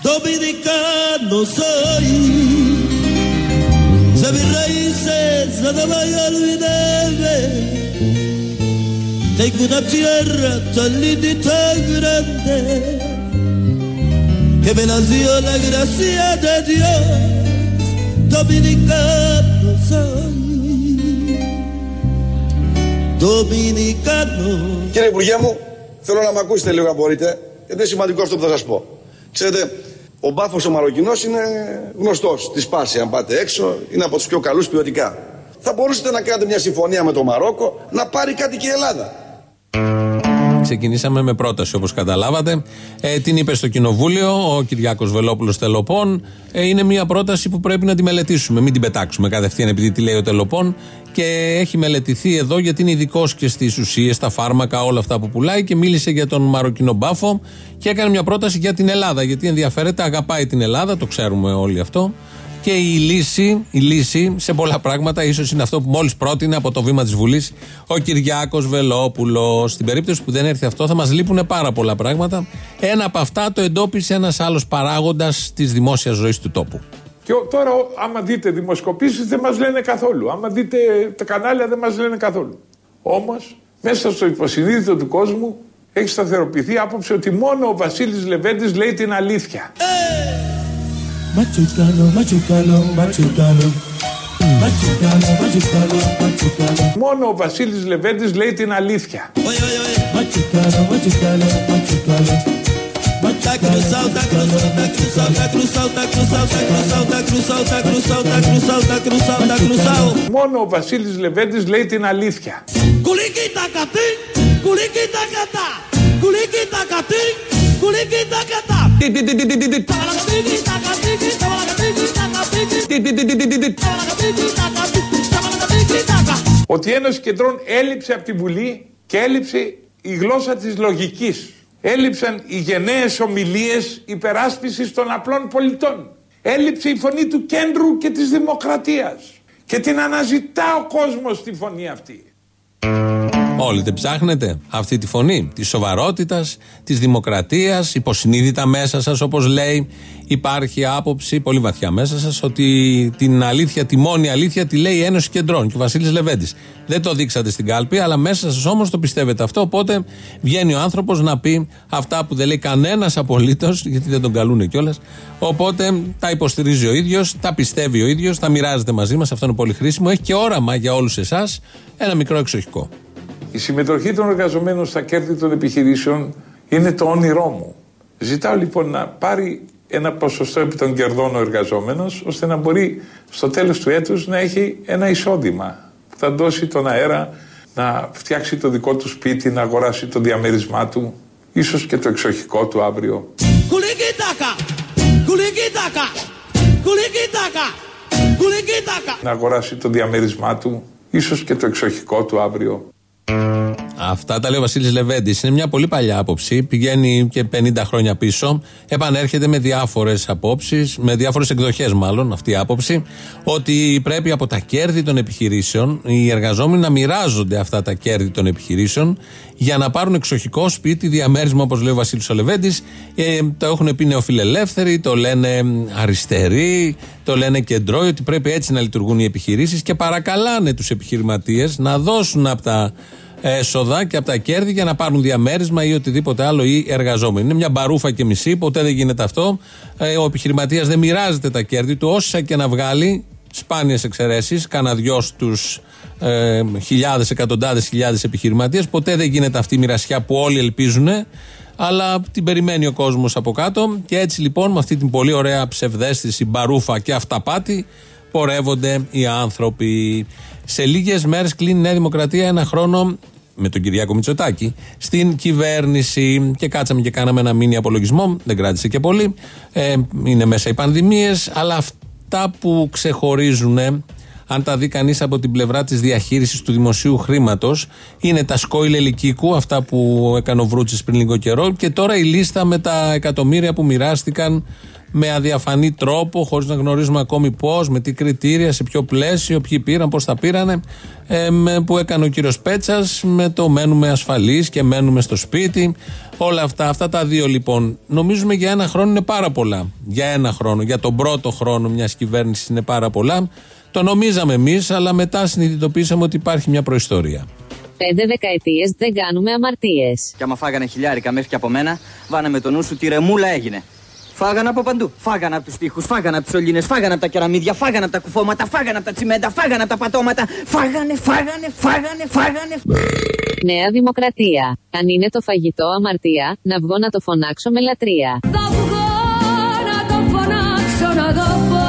dominicano soy. De mis raíces nada voy a olvidarme. Tengo una tierra tan linda y tan grande que me la dio la gracia de Dios. Dominicano soy. Dominicano. Κύριε Υπουργέ μου, θέλω να με ακούσετε λίγο αν μπορείτε, γιατί είναι σημαντικό αυτό που θα σας πω. Ξέρετε, ο μπάφος ο Μαροκινός είναι γνωστός. Τη σπάση, αν πάτε έξω, είναι από τους πιο καλούς ποιοτικά. Θα μπορούσατε να κάνετε μια συμφωνία με το Μαρόκο, να πάρει κάτι και η Ελλάδα. Ξεκινήσαμε με πρόταση, όπως καταλάβατε. Την είπε στο Κοινοβούλιο ο Κυριάκος Βελόπουλος Τελοπών. Είναι μια πρόταση που πρέπει να τη μελετήσουμε. Μην την πετάξουμε κατευθείαν επειδή τη λέει ο Τελοπών. Και έχει μελετηθεί εδώ γιατί είναι ειδικός και στις ουσίες, στα φάρμακα, όλα αυτά που πουλάει. Και μίλησε για τον Μαροκινό μπάφο και έκανε μια πρόταση για την Ελλάδα. Γιατί ενδιαφέρεται, αγαπάει την Ελλάδα, το ξέρουμε όλοι αυτό. Και η λύση σε πολλά πράγματα ίσως είναι αυτό που μόλις πρότεινε από το βήμα της Βουλής ο Κυριάκος Βελόπουλος. Στην περίπτωση που δεν έρθει αυτό θα μας λείπουν πάρα πολλά πράγματα. Ένα από αυτά το εντόπισε ένας άλλος παράγοντας της δημόσιας ζωής του τόπου. Και τώρα άμα δείτε δημοσκοπήσεις δεν μας λένε καθόλου. Άμα δείτε τα κανάλια δεν μας λένε καθόλου. Όμως μέσα στο υποσυνείδητο του κόσμου έχει σταθεροποιηθεί η άποψη ότι μόνο ο Βασίλης Λεβέντης λέει την αλήθεια. Μόνο ο Βασίλης Λεβέντης λέει την αλήθεια. Μόνο ο Βασίλης Λεβέντης λέει την αλήθεια. Ότι η Ένωση Κεντρών έλειψε από τη Βουλή και έλειψε η γλώσσα της λογικής. Έλειψαν οι γενναίες ομιλίες υπεράσπισης των απλών πολιτών. Έλειψε η φωνή του κέντρου και της δημοκρατίας. Και την αναζητά ο κόσμος τη φωνή αυτή. Όλοι δεν ψάχνετε αυτή τη φωνή της σοβαρότητας, της δημοκρατίας, υποσυνείδητα μέσα σας, όπως λέει, υπάρχει άποψη πολύ βαθιά μέσα σας ότι την αλήθεια, τη μόνη αλήθεια τη λέει η Ένωση Κεντρών και ο Βασίλης Λεβέντης. Δεν το δείξατε στην κάλπη, αλλά μέσα σας όμως το πιστεύετε αυτό. Οπότε βγαίνει ο άνθρωπος να πει αυτά που δεν λέει κανένας απολύτως, γιατί δεν τον καλούνε κιόλας. Οπότε τα υποστηρίζει ο ίδιος, τα πιστεύει ο ίδιος, τα μοιράζεται μαζί μας. Αυτό είναι πολύ χρήσιμο. Έχει και όραμα για όλους εσάς, ένα μικρό εξοχικό. Η συμμετοχή των εργαζομένων στα κέρδη των επιχειρήσεων είναι το όνειρό μου. Ζητάω λοιπόν να πάρει ένα ποσοστό επί των κερδών ο εργαζόμενος, ώστε να μπορεί στο τέλος του έτους να έχει ένα εισόδημα που θα δώσει τον αέρα να φτιάξει το δικό του σπίτι, να αγοράσει το διαμέρισμά του, ίσως και το εξοχικό του αύριο. Να αγοράσει το διαμέρισμά του, ίσως και το εξοχικό του αύριο. Αυτά τα λέει ο Βασίλης Λεβέντης. Είναι μια πολύ παλιά άποψη. Πηγαίνει και 50 χρόνια πίσω. Επανέρχεται με διάφορες απόψεις, με διάφορες εκδοχές μάλλον αυτή η άποψη, ότι πρέπει από τα κέρδη των επιχειρήσεων οι εργαζόμενοι να μοιράζονται αυτά τα κέρδη των επιχειρήσεων για να πάρουν εξοχικό σπίτι, διαμέρισμα, όπως λέει ο Βασίλης Λεβέντης. Το έχουν πει νεοφιλελεύθεροι, το λένε αριστεροί, το λένε κεντρώοι, ότι πρέπει έτσι να λειτουργούν οι επιχειρήσεις και παρακαλάνε τους επιχειρηματίες να δώσουν από τα έσοδα και από τα κέρδη για να πάρουν διαμέρισμα ή οτιδήποτε άλλο οι εργαζόμενοι. Είναι μια μπαρούφα και μισή, ποτέ δεν γίνεται αυτό. Ο επιχειρηματίας δεν μοιράζεται τα κέρδη του, όσα και να βγάλει, σπάνιες εξαιρέσεις, κάνα δυο στους χιλιάδες, εκατοντάδες χιλιάδες επιχειρηματίες. Ποτέ δεν γίνεται αυτή η μοιρασιά που όλοι ελπίζουν, αλλά την περιμένει ο κόσμος από κάτω. Και έτσι λοιπόν, με αυτή την πολύ ωραία ψευδαίσθηση, μπαρούφα και αυταπάτη, πορεύονται οι άνθρωποι. Σε λίγες μέρες κλείνει η Νέα Δημοκρατία ένα χρόνο με τον Κυριάκο Μητσοτάκη στην κυβέρνηση και κάτσαμε και κάναμε ένα μίνι απολογισμό, δεν κράτησε και πολύ, είναι μέσα οι πανδημίες, αλλά αυτά που ξεχωρίζουν αν τα δει κανείς από την πλευρά της διαχείρισης του δημοσίου χρήματος, είναι τα σκόιλ ελικίκου, αυτά που έκανε ο Βρούτσης πριν λίγο καιρό, και τώρα η λίστα με τα εκατομμύρια που μοιράστηκαν με αδιαφανή τρόπο, χωρίς να γνωρίζουμε ακόμη πώς, με τι κριτήρια, σε ποιο πλαίσιο, ποιοι πήραν, πώς τα πήρανε, που έκανε ο κύριος Πέτσας, με το μένουμε ασφαλείς και μένουμε στο σπίτι. Όλα αυτά τα δύο λοιπόν, νομίζουμε για ένα χρόνο είναι πάρα πολλά. Για ένα χρόνο, για τον πρώτο χρόνο μιας κυβέρνησης είναι πάρα πολλά. Το νομίζαμε εμείς, αλλά μετά συνειδητοποίησαμε ότι υπάρχει μια προϊστορία. 5 δεκαετίες δεν κάνουμε αμαρτίες. Κι άμα φάγανε χιλιάρικα μέχρι και από μένα, βάναμε το νου σου τι ρεμούλα έγινε. Φάγανε από παντού. Φάγανε από τους τοίχους, φάγανε από τις σωλήνες, φάγανε από τα κεραμίδια, φάγανε από τα κουφώματα, φάγανε από τα τσιμέντα, φάγανε από τα πατώματα. Φάγανε. Νέα Δημοκρατία. Αν είναι το φαγητό αμαρτία, να βγω να το φωνάξω με λατρεία. Θα βγω να το φωνάξω, να το πω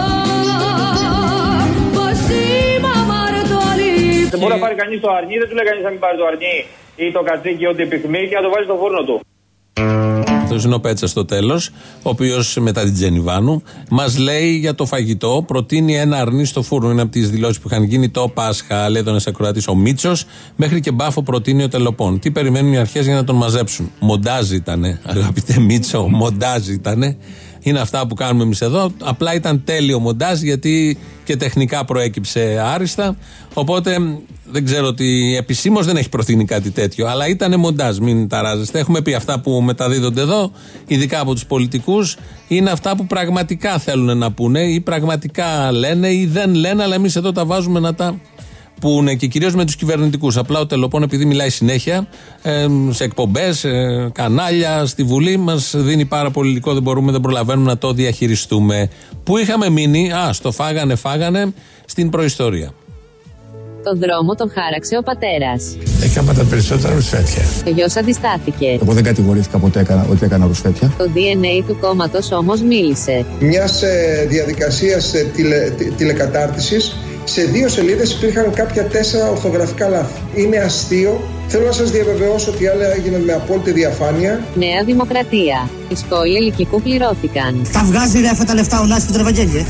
πως είμαι αμαρτωλή. Δεν μπορεί να πάρει κανείς το αρνί, δεν του λέει κανείς να μην πάρει το αρνί ή το κατσίκι, ό,τι επιθυμεί, και να το βάζει στο φούρνο του. Αυτός είναι ο Πέτσας στο τέλος, ο οποίος μετά την Τζενιβάνου μας λέει για το φαγητό, προτείνει ένα αρνί στο φούρνο. Είναι από τις δηλώσεις που είχαν γίνει το Πάσχα, λέει τον ακροατής ο Μίτσος, μέχρι και μπάφο προτείνει ο Τελοπών. Τι περιμένουν οι αρχές για να τον μαζέψουν? Μοντάζ ήτανε, αγαπητέ Μίτσο, μοντάζ ήτανε. Είναι αυτά που κάνουμε εμείς εδώ. Απλά ήταν τέλειο μοντάζ, γιατί και τεχνικά προέκυψε άριστα. Οπότε δεν ξέρω ότι επισήμως δεν έχει προτείνει κάτι τέτοιο. Αλλά ήταν μοντάζ, μην ταράζεστε. Έχουμε πει αυτά που μεταδίδονται εδώ, ειδικά από τους πολιτικούς, είναι αυτά που πραγματικά θέλουν να πούνε ή πραγματικά λένε ή δεν λένε, αλλά εμείς εδώ τα βάζουμε να τα πούνε, και κυρίως με τους κυβερνητικούς. Απλά ο Τελοπών, επειδή μιλάει συνέχεια σε εκπομπές, κανάλια, στη Βουλή, μας δίνει πάρα πολύ υλικό, δεν προλαβαίνουμε να το διαχειριστούμε. Πού είχαμε μείνει? Στο φάγανε στην προϊστορία. Τον δρόμο τον χάραξε ο πατέρας. Έκανα τα περισσότερα ρουσφέτια. Ο γιος αντιστάθηκε. Εγώ δεν κατηγορήθηκα ποτέ ότι έκανα ρουσφέτια. Το DNA του κόμματος όμως μίλησε. Μιας διαδικασίας τηλεκατάρτισης, σε 2 σελίδες υπήρχαν κάποια 4 ορθογραφικά λάθη. Είναι αστείο. Θέλω να σας διαβεβαιώσω ότι άλλα έγιναν με απόλυτη διαφάνεια. Νέα Δημοκρατία. Οι σκόιλοι ελικικού πληρώθηκαν. Τα βγάζει ρε αυτά τα λεφτά ο Νάσης Τραβαγγέλη.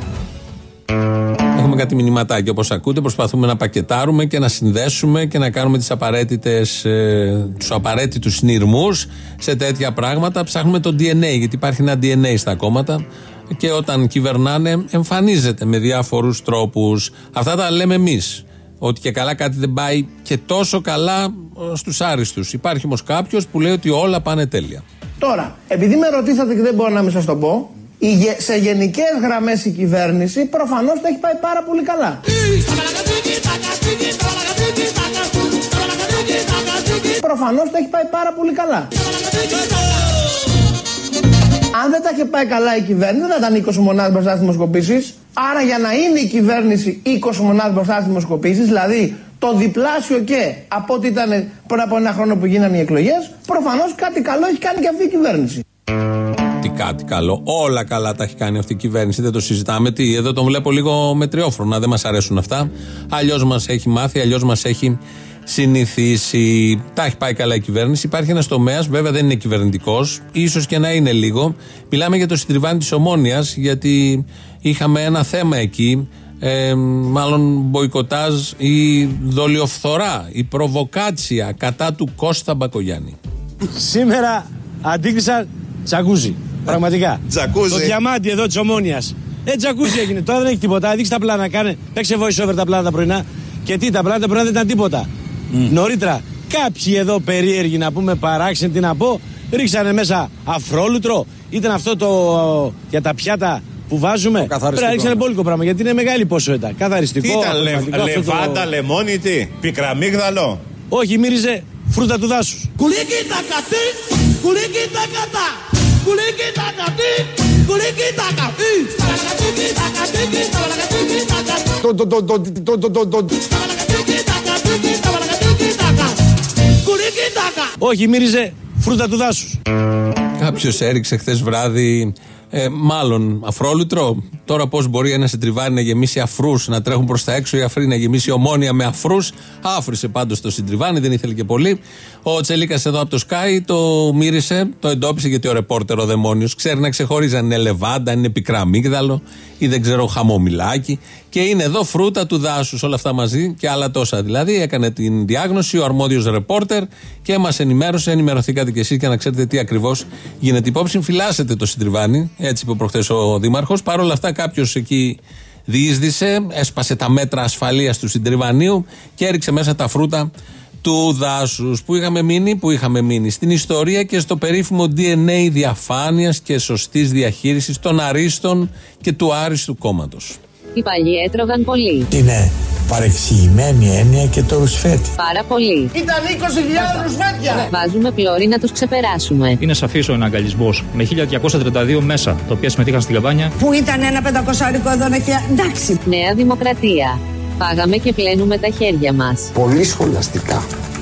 Έχουμε κάτι μηνυματάκια, όπως ακούτε. Προσπαθούμε να πακετάρουμε και να συνδέσουμε και να κάνουμε τους απαραίτητους συνειρμούς σε τέτοια πράγματα. Ψάχνουμε το DNA, γιατί υπάρχει ένα DNA στα κόμματα και όταν κυβερνάνε εμφανίζεται με διάφορους τρόπους. Αυτά τα λέμε εμείς. Ότι και καλά κάτι δεν πάει και τόσο καλά στους άριστους. Υπάρχει όμως κάποιος που λέει ότι όλα πάνε τέλεια. Τώρα, επειδή με ρωτήσατε και δεν μπορώ να μην σας το πω, σε γενικές γραμμές η κυβέρνηση προφανώς το έχει πάει πάρα πολύ καλά. Προφανώς το έχει πάει πάρα πολύ καλά. Αν δεν τα είχε πάει καλά η κυβέρνηση, δεν θα ήταν 20 μονάδες μπροστά στις δημοσκοπήσεις. Άρα για να είναι η κυβέρνηση 20 μονάδες μπροστά στις δημοσκοπήσεις, δηλαδή το διπλάσιο και από ό,τι ήταν πριν από ένα χρόνο που γίνανε οι εκλογές, προφανώς κάτι καλό έχει κάνει και αυτή η κυβέρνηση. Κάτι καλό. Όλα καλά τα έχει κάνει αυτή η κυβέρνηση. Δεν το συζητάμε. Εδώ τον βλέπω λίγο μετριόφρονα. Δεν μας αρέσουν αυτά. Αλλιώς μας έχει μάθει, αλλιώς μας έχει συνηθίσει. Τα έχει πάει καλά η κυβέρνηση. Υπάρχει ένας τομέας, βέβαια δεν είναι κυβερνητικός, ίσως και να είναι λίγο. Μιλάμε για το συντριβάνι της Ομόνοιας, γιατί είχαμε ένα θέμα εκεί. Μάλλον μποϊκοτάζ ή δολιοφθορά, η προβοκάτσια κατά του Κώστα Μπακογιάννη. Σήμερα αντίκρισαν τζακούζι. Πραγματικά. Τζακούζι. Το διαμάντι εδώ της Ομόνοιας. Τζακούζι έγινε. Τώρα δεν έχει τίποτα. Δείξτε τα πλάνα. Παίξε voice over τα πλάνα τα πρωινά. Και τι, τα πλάνα δεν ήταν τίποτα. Νωρίτερα, κάποιοι εδώ περίεργοι να πούμε παράξενοι, τι να πω, ρίξανε μέσα αφρόλουτρο. Ήταν αυτό το για τα πιάτα που βάζουμε. Πρέπει να ρίξανε μπόλικο πράγμα, γιατί είναι μεγάλη ποσότητα. Καθαριστικό. Τι ήταν, λεβάντα, λεμόνι, τι, πικραμίγδαλο. Όχι, μύριζε φρούτα του δάσους. Όχι, μύριζε φρούτα του δάσους. Κάποιος έριξε χθες βράδυ, μάλλον αφρόλουτρο. Τώρα πώς μπορεί ένα συντριβάνι να γεμίσει αφρούς, να τρέχουν προς τα έξω οι αφροί, να γεμίσει Ομόνια με αφρούς? Άφρισε πάντως το συντριβάνι, δεν ήθελε και πολύ. Ο Τσελίκας εδώ από το Sky το μύρισε, το εντόπισε, γιατί ο ρεπόρτερ ο Δαιμόνιος ξέρει να ξεχωρίζει αν είναι λεβάντα, αν είναι πικραμίγδαλο ή δεν ξέρω χαμομηλάκι. Και είναι εδώ φρούτα του δάσους, όλα αυτά μαζί και άλλα τόσα. Δηλαδή, έκανε την διάγνωση ο αρμόδιος ρεπόρτερ και μας ενημέρωσε. Ενημερωθήκατε κι εσείς για να ξέρετε τι ακριβώς γίνεται. Υπόψη, φυλάσσετε το συντριβάνι, έτσι είπε προχθές ο Δήμαρχος. Παρ' όλα αυτά, κάποιος εκεί διείσδησε, έσπασε τα μέτρα ασφαλείας του συντριβανίου και έριξε μέσα τα φρούτα του δάσους. Που είχαμε μείνει στην ιστορία και στο περίφημο DNA διαφάνειας και σωστής διαχείρισης των αρίστων και του άριστου κόμματος. Οι παλιοί έτρωγαν πολύ. Είναι παρεξηγημένη έννοια και το ρουσφέτη. Πάρα πολύ. Ήταν 20.000 ρουσφέτια. Βάζουμε πλώρη να τους ξεπεράσουμε. Είναι σαφής ο εναγκαλισμός με 1232 μέσα, τα οποία συμμετείχαν στην καμπάνια. Που ήταν ένα 500 εδώ να έχει. Εντάξει. Νέα Δημοκρατία. Φάγαμε και πλένουμε τα χέρια μας. Πολύ σχολαστικά.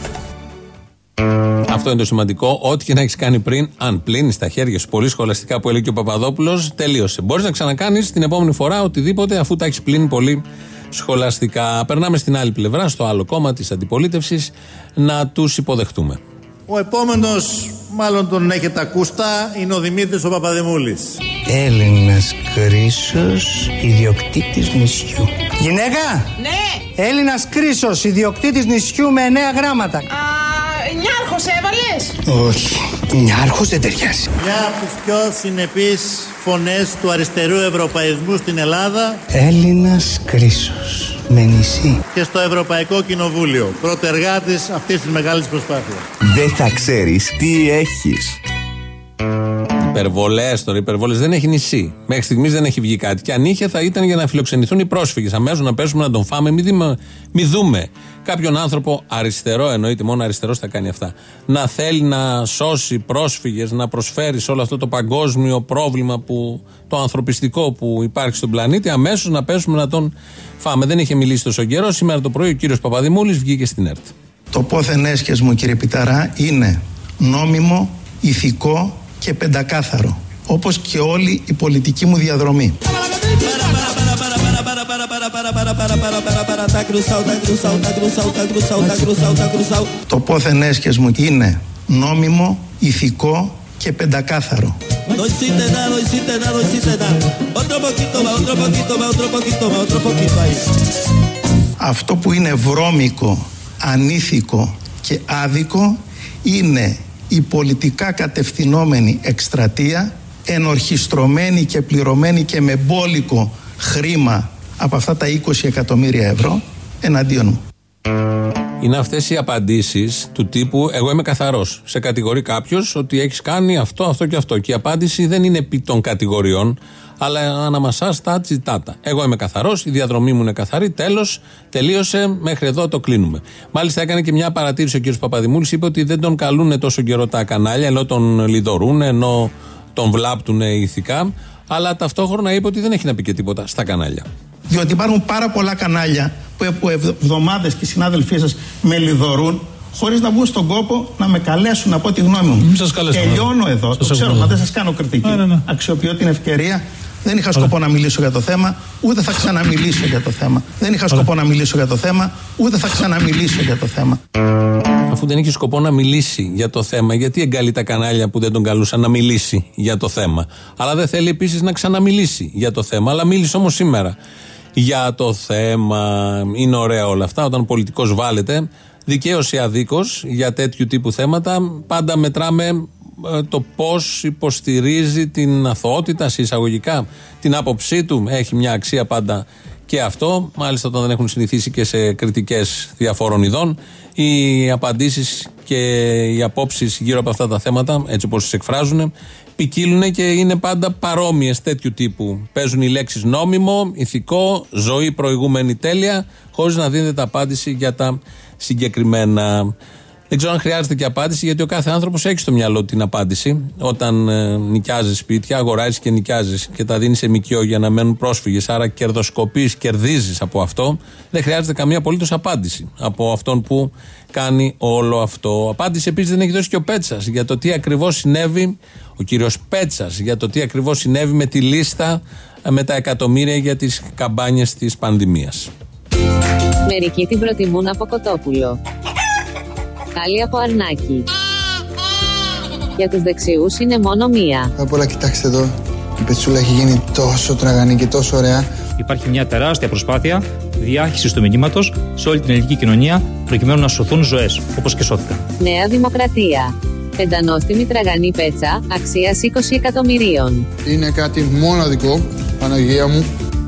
Αυτό είναι το σημαντικό. Ό,τι και να έχεις κάνει πριν, αν πλύνεις τα χέρια σου πολύ σχολαστικά, που έλεγε και ο Παπαδόπουλος, τελείωσε. Μπορείς να ξανακάνεις την επόμενη φορά οτιδήποτε, αφού τα έχεις πλύνει πολύ σχολαστικά. Περνάμε στην άλλη πλευρά, στο άλλο κόμμα της αντιπολίτευσης, να τους υποδεχτούμε. Ο επόμενος, μάλλον τον έχετε ακούστα, είναι ο Δημήτρης ο Παπαδημούλης. Έλληνας Κρίσος, ιδιοκτήτης νησιού. Γυναίκα! Ναι! Έλληνας Κρίσος, ιδιοκτήτης νησιού με 9 γράμματα. Νιάρχος έβαλες? Όχι, νιάρχος δεν ταιριάζει. Μια από τις πιο συνεπείς φωνές του αριστερού ευρωπαϊσμού στην Ελλάδα. Έλληνας Κρίσος, με νησί. Και στο Ευρωπαϊκό Κοινοβούλιο, πρωτεργάτης αυτής της μεγάλης προσπάθειας. Δεν θα ξέρεις τι έχεις. Υπερβολές τώρα, υπερβολές. Δεν έχει νησί. Μέχρι στιγμής δεν έχει βγει κάτι. Και αν είχε, θα ήταν για να φιλοξενηθούν οι πρόσφυγες. Αμέσως να πέσουμε να τον φάμε. Μη δούμε κάποιον άνθρωπο αριστερό, εννοείται μόνο αριστερός θα κάνει αυτά. Να θέλει να σώσει πρόσφυγες, να προσφέρει σε όλο αυτό το παγκόσμιο πρόβλημα, το ανθρωπιστικό που υπάρχει στον πλανήτη. Αμέσως να πέσουμε να τον φάμε. Δεν είχε μιλήσει τόσο καιρό. Σήμερα το πρωί ο κύριος Παπαδημούλης βγήκε στην ΕΡΤ. Το πόθεν έσχες μου, κύριε Πιταρά, είναι νόμιμο, ηθικό και πεντακάθαρο, όπως και όλη η πολιτική μου διαδρομή. Το πόθεν έσχες μου είναι νόμιμο, ηθικό και πεντακάθαρο. Αυτό που είναι βρώμικο, ανήθικο και άδικο είναι η πολιτικά κατευθυνόμενη εκστρατεία, ενορχιστρωμένη και πληρωμένη και με μπόλικο χρήμα από αυτά τα 20 εκατομμύρια ευρώ εναντίον μου. Είναι αυτές οι απαντήσεις του τύπου εγώ είμαι καθαρός. Σε κατηγορεί κάποιος ότι έχεις κάνει αυτό, αυτό και αυτό. Και η απάντηση δεν είναι επί των κατηγοριών, αλλά αναμασάς τα τσιτάτα. Εγώ είμαι καθαρός, η διαδρομή μου είναι καθαρή, τέλος, τελείωσε, μέχρι εδώ το κλείνουμε. Μάλιστα έκανε και μια παρατήρηση ο κ. Παπαδημούλης, είπε ότι δεν τον καλούν τόσο καιρό τα κανάλια, ενώ τον λιδωρούν, ενώ τον βλάπτουν ηθικά, αλλά ταυτόχρονα είπε ότι δεν έχει να πει και τίποτα στα κανάλια. Διότι υπάρχουν πάρα πολλά κανάλια που εβδομάδες και οι συνάδελφοί σας με λιδωρούν, χωρίς να μπουν στον κόπο να με καλέσουν να πω τη γνώμη μου. Τελειώνω εδώ. Το ξέρω, μα δεν σας κάνω κριτική. Αξιοποιώ την ευκαιρία. Δεν είχα σκοπό να μιλήσω για το θέμα, ούτε θα ξαναμιλήσω για το θέμα. Δεν είχα σκοπό να μιλήσω για το θέμα, ούτε θα ξαναμιλήσω για το θέμα. Αφού δεν είχε σκοπό να μιλήσει για το θέμα, γιατί εγκαλεί τα κανάλια που δεν τον καλούσαν να μιλήσει για το θέμα? Αλλά δεν θέλει επίσης να ξαναμιλήσει για το θέμα. Αλλά μίλησε όμως σήμερα για το θέμα. Είναι ωραία όλα αυτά. Όταν πολιτικός βάλετε, δικαίως ή αδίκως, για τέτοιου τύπου θέματα, πάντα μετράμε το πώς υποστηρίζει την αθωότητα, σε εισαγωγικά, την άποψή του. Έχει μια αξία πάντα και αυτό. Μάλιστα, όταν δεν έχουν συνηθίσει και σε κριτικές διαφόρων ειδών, οι απαντήσεις και οι απόψεις γύρω από αυτά τα θέματα, έτσι όπως τις εκφράζουν, ποικίλουν και είναι πάντα παρόμοιες τέτοιου τύπου. Παίζουν οι λέξεις νόμιμο, ηθικό, ζωή προηγούμενη τέλεια, χωρίς να δίνεται απάντηση για τα συγκεκριμένα. Δεν ξέρω αν χρειάζεται και απάντηση, γιατί ο κάθε άνθρωπος έχει στο μυαλό του την απάντηση. Όταν νοικιάζεις σπίτια, αγοράζεις και νοικιάζεις και τα δίνεις σε μικιό για να μένουν πρόσφυγες, άρα κερδοσκοπείς, κερδίζεις από αυτό. Δεν χρειάζεται καμία απολύτως απάντηση από αυτόν που κάνει όλο αυτό. Απάντηση επίσης δεν έχει δώσει και ο Πέτσας για το τι ακριβώς συνέβη, ο κύριος Πέτσας, για το τι ακριβώς συνέβη με τη λίστα με τα εκατομμύρια για τις καμπάνιες της πανδημίας. Μερικοί την προτιμούν από κοτόπουλο, άλλοι από αρνάκι. Για τους δεξιούς είναι μόνο μία. Απ' όλα, κοιτάξτε εδώ. Η πετσούλα έχει γίνει τόσο τραγανή και τόσο ωραία Υπάρχει μια τεράστια προσπάθεια διάχυσης του μηνύματος σε όλη την ελληνική κοινωνία προκειμένου να σωθούν ζωές, όπως και σώθηκαν. Νέα Δημοκρατία. Πεντανόστιμη τραγανή πέτσα, αξίας 20 εκατομμυρίων. Είναι κάτι μοναδικό, Παναγία μου.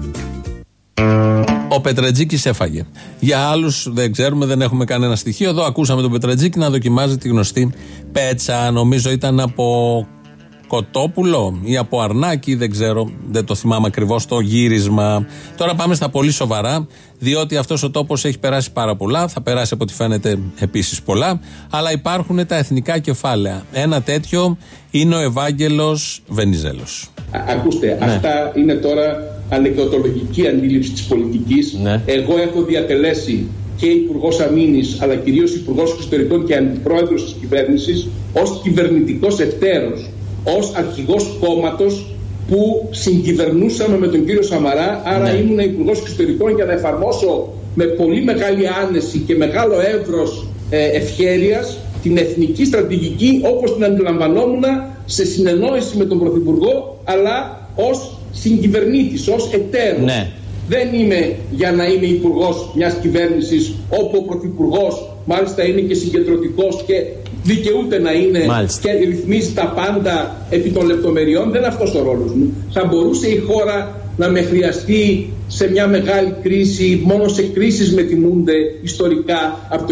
Ο Πετρετζίκης έφαγε. Για άλλους δεν ξέρουμε, δεν έχουμε κανένα στοιχείο. Εδώ ακούσαμε τον Πετρετζίκη να δοκιμάζει τη γνωστή πέτσα. Νομίζω ήταν από Κοτόπουλο ή από Αρνάκη, δεν ξέρω, δεν το θυμάμαι ακριβώς το γύρισμα. Τώρα πάμε στα πολύ σοβαρά, διότι αυτός ο τόπος έχει περάσει πάρα πολλά, θα περάσει από ό,τι φαίνεται επίσης πολλά, αλλά υπάρχουν τα εθνικά κεφάλαια. Ένα τέτοιο είναι ο Ευάγγελος Βενιζέλος. Ακούστε, αυτά είναι τώρα ανεκδοτολογική αντίληψη της πολιτικής. Εγώ έχω διατελέσει και Υπουργός Αμήνης, αλλά κυρίως Υπουργός Εξωτερικών και Αντιπρόεδρος της κυβέρνησης, ως κυβερνητικός εταίρος, ως αρχηγός κόμματος που συγκυβερνούσαμε με τον κύριο Σαμαρά, άρα ήμουν Υπουργός Εξωτερικών για να εφαρμόσω με πολύ μεγάλη άνεση και μεγάλο εύρος ευχέρειας την εθνική στρατηγική όπως την αντιλαμβανόμουν, σε συνεννόηση με τον Πρωθυπουργό, αλλά ως συγκυβερνήτης, ως εταίρος. Ναι. Δεν είμαι για να είμαι υπουργός μιας κυβέρνησης όπου ο Πρωθυπουργός μάλιστα είναι και συγκεντρωτικός και δικαιούται να είναι, μάλιστα, και ρυθμίζει τα πάντα επί των λεπτομεριών. Δεν είναι αυτός ο ρόλος μου. Θα μπορούσε η χώρα να με χρειαστεί σε μια μεγάλη κρίση, μόνο σε κρίσεις με τιμούνται ιστορικά από το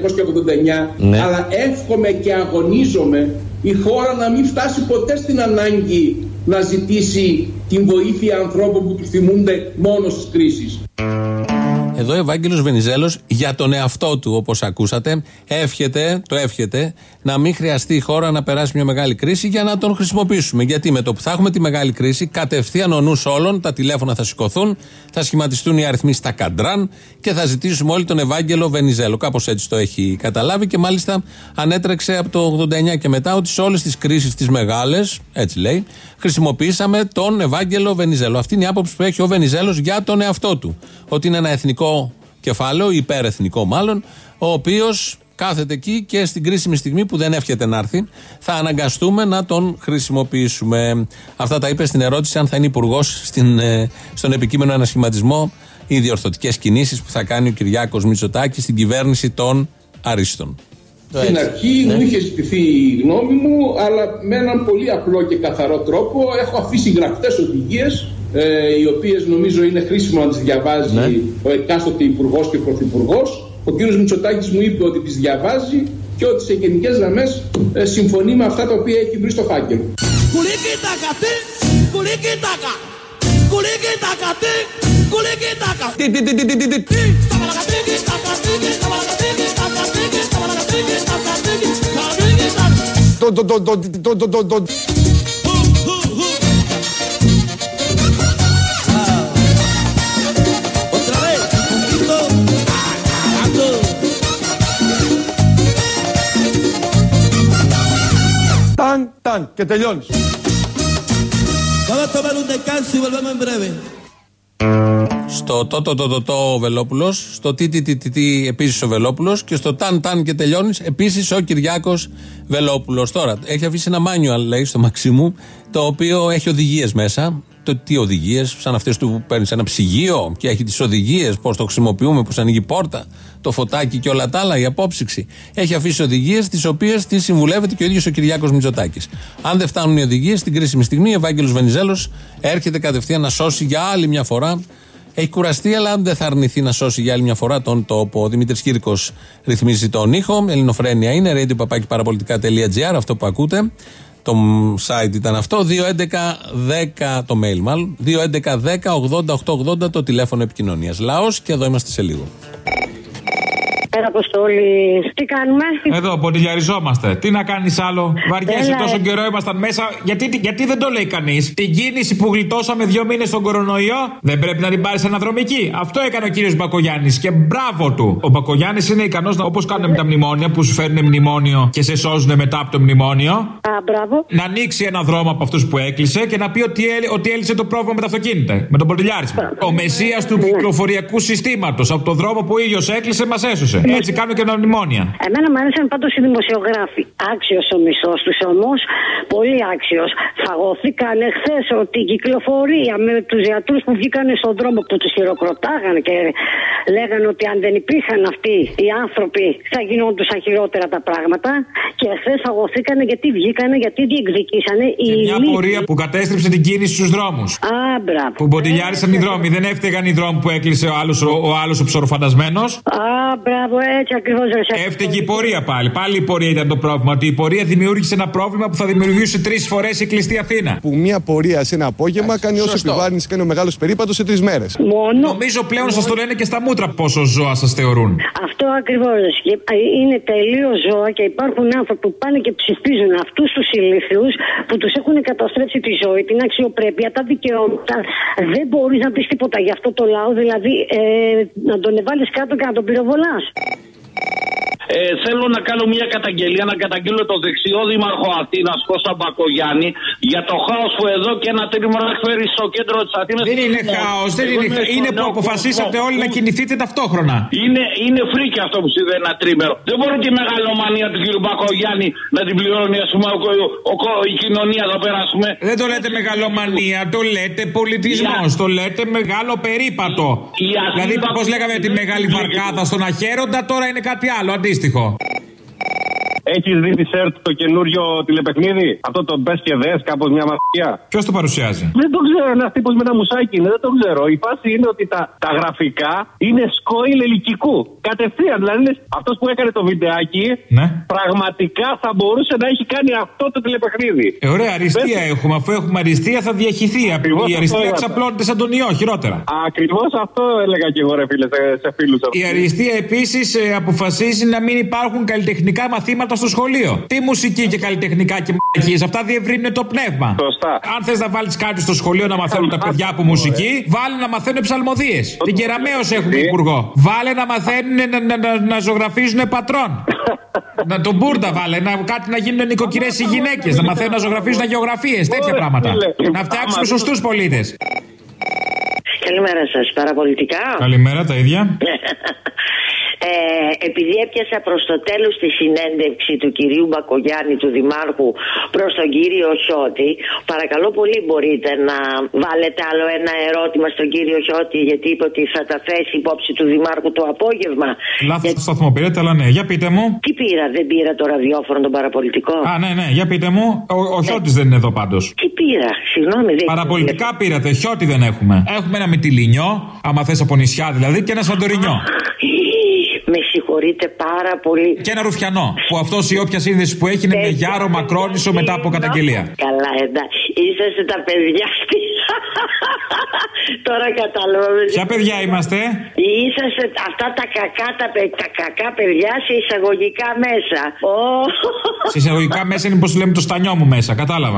1989, αλλά εύχομαι και αγωνίζομαι η χώρα να μην φτάσει ποτέ στην ανάγκη να ζητήσει την βοήθεια ανθρώπων που του θυμούνται μόνο στις κρίσεις. Εδώ ο Ευάγγελος Βενιζέλος για τον εαυτό του, όπως ακούσατε, εύχεται να μην χρειαστεί η χώρα να περάσει μια μεγάλη κρίση για να τον χρησιμοποιήσουμε. Γιατί με το που θα έχουμε τη μεγάλη κρίση, κατευθείαν ο νους όλων, τα τηλέφωνα θα σηκωθούν, θα σχηματιστούν οι αριθμοί στα καντράν και θα ζητήσουμε όλοι τον Ευάγγελο Βενιζέλο. Κάπως έτσι το έχει καταλάβει και μάλιστα ανέτρεξε από το 89 και μετά ότι σε όλες τις κρίσεις τις μεγάλες, έτσι λέει, χρησιμοποιήσαμε τον Ευάγγελο Βενιζέλο. Αυτή είναι η άποψη που έχει ο Βενιζέλος για τον εαυτό του. Ότι είναι ένα εθνικό κεφάλαιο, υπερεθνικό μάλλον, ο οποίος κάθεται εκεί και στην κρίσιμη στιγμή που δεν εύχεται να έρθει, θα αναγκαστούμε να τον χρησιμοποιήσουμε. Αυτά τα είπε στην ερώτηση αν θα είναι υπουργός στον επικείμενο ανασχηματισμό ή διορθωτικές κινήσεις που θα κάνει ο Κυριάκος Μητσοτάκης στην κυβέρνηση των Αρίστων. Στην αρχή μου είχε ζητηθεί η γνώμη μου, αλλά με έναν πολύ απλό και καθαρό τρόπο έχω αφήσει γραπτές οδηγίες, οι οποίες νομίζω είναι χρήσιμο να τις διαβάζει ο εκάστοτε υπουργός και πρωθυπουργός. Ο κύριος Μητσοτάκης μου είπε ότι τις διαβάζει και ότι σε γενικές γραμμές συμφωνεί με αυτά τα οποία έχει βρει στο φάκελο. Ταν και τελειώνεις. Στο το Βελόπουλος, στο τι επίσης ο Βελόπουλος και στο ταν και τελειώνεις επίσης ο Κυριάκος Βελόπουλος. Τώρα έχει αφήσει ένα manual, λέει, στο Μαξίμου, το οποίο έχει οδηγίες μέσα. Το τι οδηγίες, σαν αυτές του παίρνεις ένα ψυγείο και έχει τις οδηγίες, πώς το χρησιμοποιούμε, πώς ανοίγει πόρτα, το φωτάκι και όλα τα άλλα, η απόψυξη. Έχει αφήσει οδηγίες τις οποίες τις συμβουλεύεται και ο ίδιος ο Κυριάκος Μητσοτάκης. Αν δεν φτάνουν οι οδηγίες, στην κρίσιμη στιγμή, ο Ευάγγελος Βενιζέλος έρχεται κατευθείαν να σώσει για άλλη μια φορά. Έχει κουραστεί, αλλά δεν θα αρνηθεί να σώσει για άλλη μια φορά τον τόπο. Ο Δημήτρης Κύρκος ρυθμίζει τον ήχο. Ελληνοφρένεια είναι, radio.parapolitica.gr, αυτό που ακούτε. Το site ήταν αυτό. 2.11.10 το mail μάλλον. 2.11.10.80.880 το τηλέφωνο επικοινωνίας. Λαός, και εδώ είμαστε σε λίγο. Πέρα Αποστόλη, τι κάνουμε? Εδώ, ποντιλιαριζόμαστε. Τι να κάνεις άλλο? Βαριέσαι, τόσο καιρό ήμασταν μέσα. Γιατί δεν το λέει κανείς? Την κίνηση που γλιτώσαμε 2 μήνες στον κορονοϊό, δεν πρέπει να την πάρεις αναδρομική? Αυτό έκανε ο κύριος Μπακογιάννης και μπράβο του. Ο Μπακογιάννης είναι ικανός, όπως κάνουν με τα μνημόνια, που σου φέρνουν μνημόνιο και σε σώζουν μετά από το μνημόνιο. Μπράβο. Να ανοίξει ένα δρόμο από αυτούς που έκλεισε και να πει ότι έλυσε το πρόβλημα με τα αυτοκίνητα. Με τον ποντιλιάρισμα. Ο μεσίας του κυκλοφοριακού συστήματος. Από το δρόμο που ο ίδιος έκλεισε, μας έσωσε. Έτσι κάνουν και τα μνημόνια. Εμένα μου άρεσαν πάντως οι δημοσιογράφοι. Άξιος ο μισθός τους όμως, πολύ άξιος. Φαγωθήκαν χθες ότι η κυκλοφορία με τους γιατρούς που βγήκαν στον δρόμο που τους χειροκροτάγανε και λέγανε ότι αν δεν υπήρχαν αυτοί οι άνθρωποι θα γινόντουσαν χειρότερα τα πράγματα. Και χθες φαγωθήκανε γιατί βγήκανε, γιατί διεκδικήσανε. Μια πορεία που κατέστρεψε την κίνηση στους δρόμους. Μπράβο. Που μποτιλιάρισαν οι δρόμοι. Δεν έφταιγαν οι δρόμοι που έκλεισε ο άλλος ο ψωροφαντασμένος. Μπράβο, έτσι ακριβώς. Έφταιγε η πορεία πάλι. Πάλι η πορεία ήταν το πρόβλημα. Ότι η πορεία δημιούργησε ένα πρόβλημα που θα δημιουργήσει 3 φορές η κλειστή Αθήνα. Που μια πορεία σε ένα απόγευμα κάνει όσο επιβάρυνση κάνει ο μεγάλος περίπατος σε 3 μέρες. Νομίζω πλέον σας το λένε και στα μούτρα πόσο ζώα σας θεωρούν. Αυτό ακριβώς. Είναι τελείως ζώα και υπάρχουν άνθρωποι που πάνε και ψηφίζουν αυτούς τους ηλίθιους που τους έχουν καταστρέψει τη ζωή, την αξιοπρέπεια, τα δικαιώματα. Δεν μπορείς να πεις τίποτα για αυτό το λαό, δηλαδή να τον βάλεις κάτω και να τον πυροβολάς. Θέλω να κάνω μια καταγγελία, να καταγγείλω το δεξιό δήμαρχο Αθήνας, Κώστα Μπακογιάννη, για το χάος που εδώ και ένα τρίμηνο έχει φέρει στο κέντρο της Αθήνας. Δεν είναι χάος, δεν είναι. Είναι που αποφασίσατε όλοι να κινηθείτε ταυτόχρονα. Είναι φρίκι αυτό που συμβαίνει ένα τρίμηνο. Δεν μπορεί και η μεγαλομανία του κ. Μπακογιάννη να την πληρώνει, ας πούμε, η κοινωνία εδώ πέρα, ας πούμε. Δεν το λέτε μεγαλομανία, το λέτε πολιτισμός, το λέτε μεγάλο περίπατο. Δηλαδή, πώς λέγαμε τη μεγάλη βαρκάδα στον Αχέροντα, τώρα είναι κάτι άλλο αντίστοιχο. Έχεις δει τη ΣΕΡΤ το καινούριο τηλεπαιχνίδι? Αυτό το μπες και δες, κάπως μια μαθία. Ποιος το παρουσιάζει? Δεν το ξέρω, ένας τύπος με ένα μουσάκι είναι, δεν το ξέρω. Η φάση είναι ότι τα γραφικά είναι σκόιλ ελικικού. Κατευθείαν, δηλαδή αυτός που έκανε το βιντεάκι, ναι, πραγματικά θα μπορούσε να έχει κάνει αυτό το τηλεπαιχνίδι. Ωραία, αριστεία έχουμε. Αφού έχουμε αριστεία θα διαχυθεί. Η αριστεία εξαπλώνεται σαν τον ιό, χειρότερα. Ακριβώς αυτό έλεγα και εγώ, ρε φίλε, σε φίλους. Η αριστεία επίσης αποφασίζει να μην υπάρχουν καλλιτεχνικά μαθήματα στο σχολείο. Τι μουσική και καλλιτεχνικά και μαγικές, αυτά διευρύνουν το πνεύμα. Σωστά. Αν θες να βάλεις κάτι στο σχολείο να μαθαίνουν τα παιδιά από μουσική, βάλε να μαθαίνουν ψαλμοδίες. Την Κεραμέως έχουμε υπουργό. Βάλε να μαθαίνουν να ζωγραφίζουν πατρών. Να τον Μπούρντα βάλε, κάτι να γίνουν νοικοκυρές οι γυναίκες. Να μαθαίνουν να ζωγραφίζουν αγεωγραφίες, τέτοια πράγματα. Να φτιάξουμε σωστούς πολίτες. Καλημέρα σας, παραπολιτικά. Καλημέρα, τα ίδια. Επειδή έπιασα προς το τέλος τη συνέντευξη του κυρίου Μπακογιάννη, του Δημάρχου, προς τον κύριο Χιώτη, παρακαλώ πολύ μπορείτε να βάλετε άλλο ένα ερώτημα στον κύριο Χιώτη, γιατί είπε ότι θα τα θέσει υπόψη του Δημάρχου το απόγευμα. Λάθος το σταθμό πήρατε, αλλά ναι, για πείτε μου. Τι πήρα, δεν πήρα το ραδιόφωνο τον παραπολιτικό? Ναι, για πείτε μου. Ο Χιώτης δεν είναι εδώ πάντως. Τι πήρα, συγγνώμη. Παραπολιτικά πήρατε, Χιώτη δεν έχουμε. Έχουμε ένα Μυτιλίνιο, άμα θες από νησιά δηλαδή, και ένα Σαντορινιό. Με συγχωρείτε πάρα πολύ. Και ένα Ρουφιανό. Που αυτός η όποια σύνδεση που έχει είναι με Γιάρο Μακρόνισο μετά από καταγγελία. Καλά, εντάξει. Είσαστε τα παιδιά στη. Τώρα κατάλαβα. Ποια παιδιά είμαστε? Είσαστε αυτά τα κακά παιδιά σε εισαγωγικά μέσα. Σε εισαγωγικά μέσα είναι πως λέμε το στανιό μου μέσα. Κατάλαβα.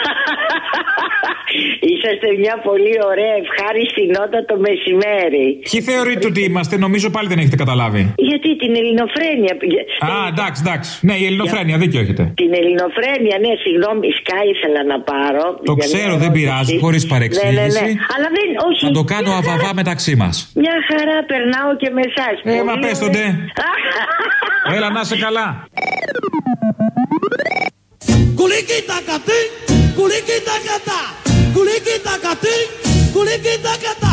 Είσαστε μια πολύ ωραία ευχάριστη νότα το μεσημέρι. Ποιοι θεωρείτε ότι είμαστε? Νομίζω πάλι δεν έχετε καταλάβει. Γιατί την ελληνοφρένεια. Εντάξει. Ναι, η ελληνοφρένεια, δίκιο έχετε. Την ελληνοφρένεια, ναι, συγγνώμη, Sky ήθελα να πάρω. Το ξέρω, δεν πειράζει, χωρίς παρεξήγηση. Ναι. Αλλά δεν, όχι. Θα το κάνω αβαβά μεταξύ μας. Μια χαρά περνάω και με εσάς. Μα πες τον ντε. Έλα, να είσαι καλά. Κουλίκιτα κατή, κουλίκιτα κατά. Κουλίκιτα κατή, κουλίκιτα κατά.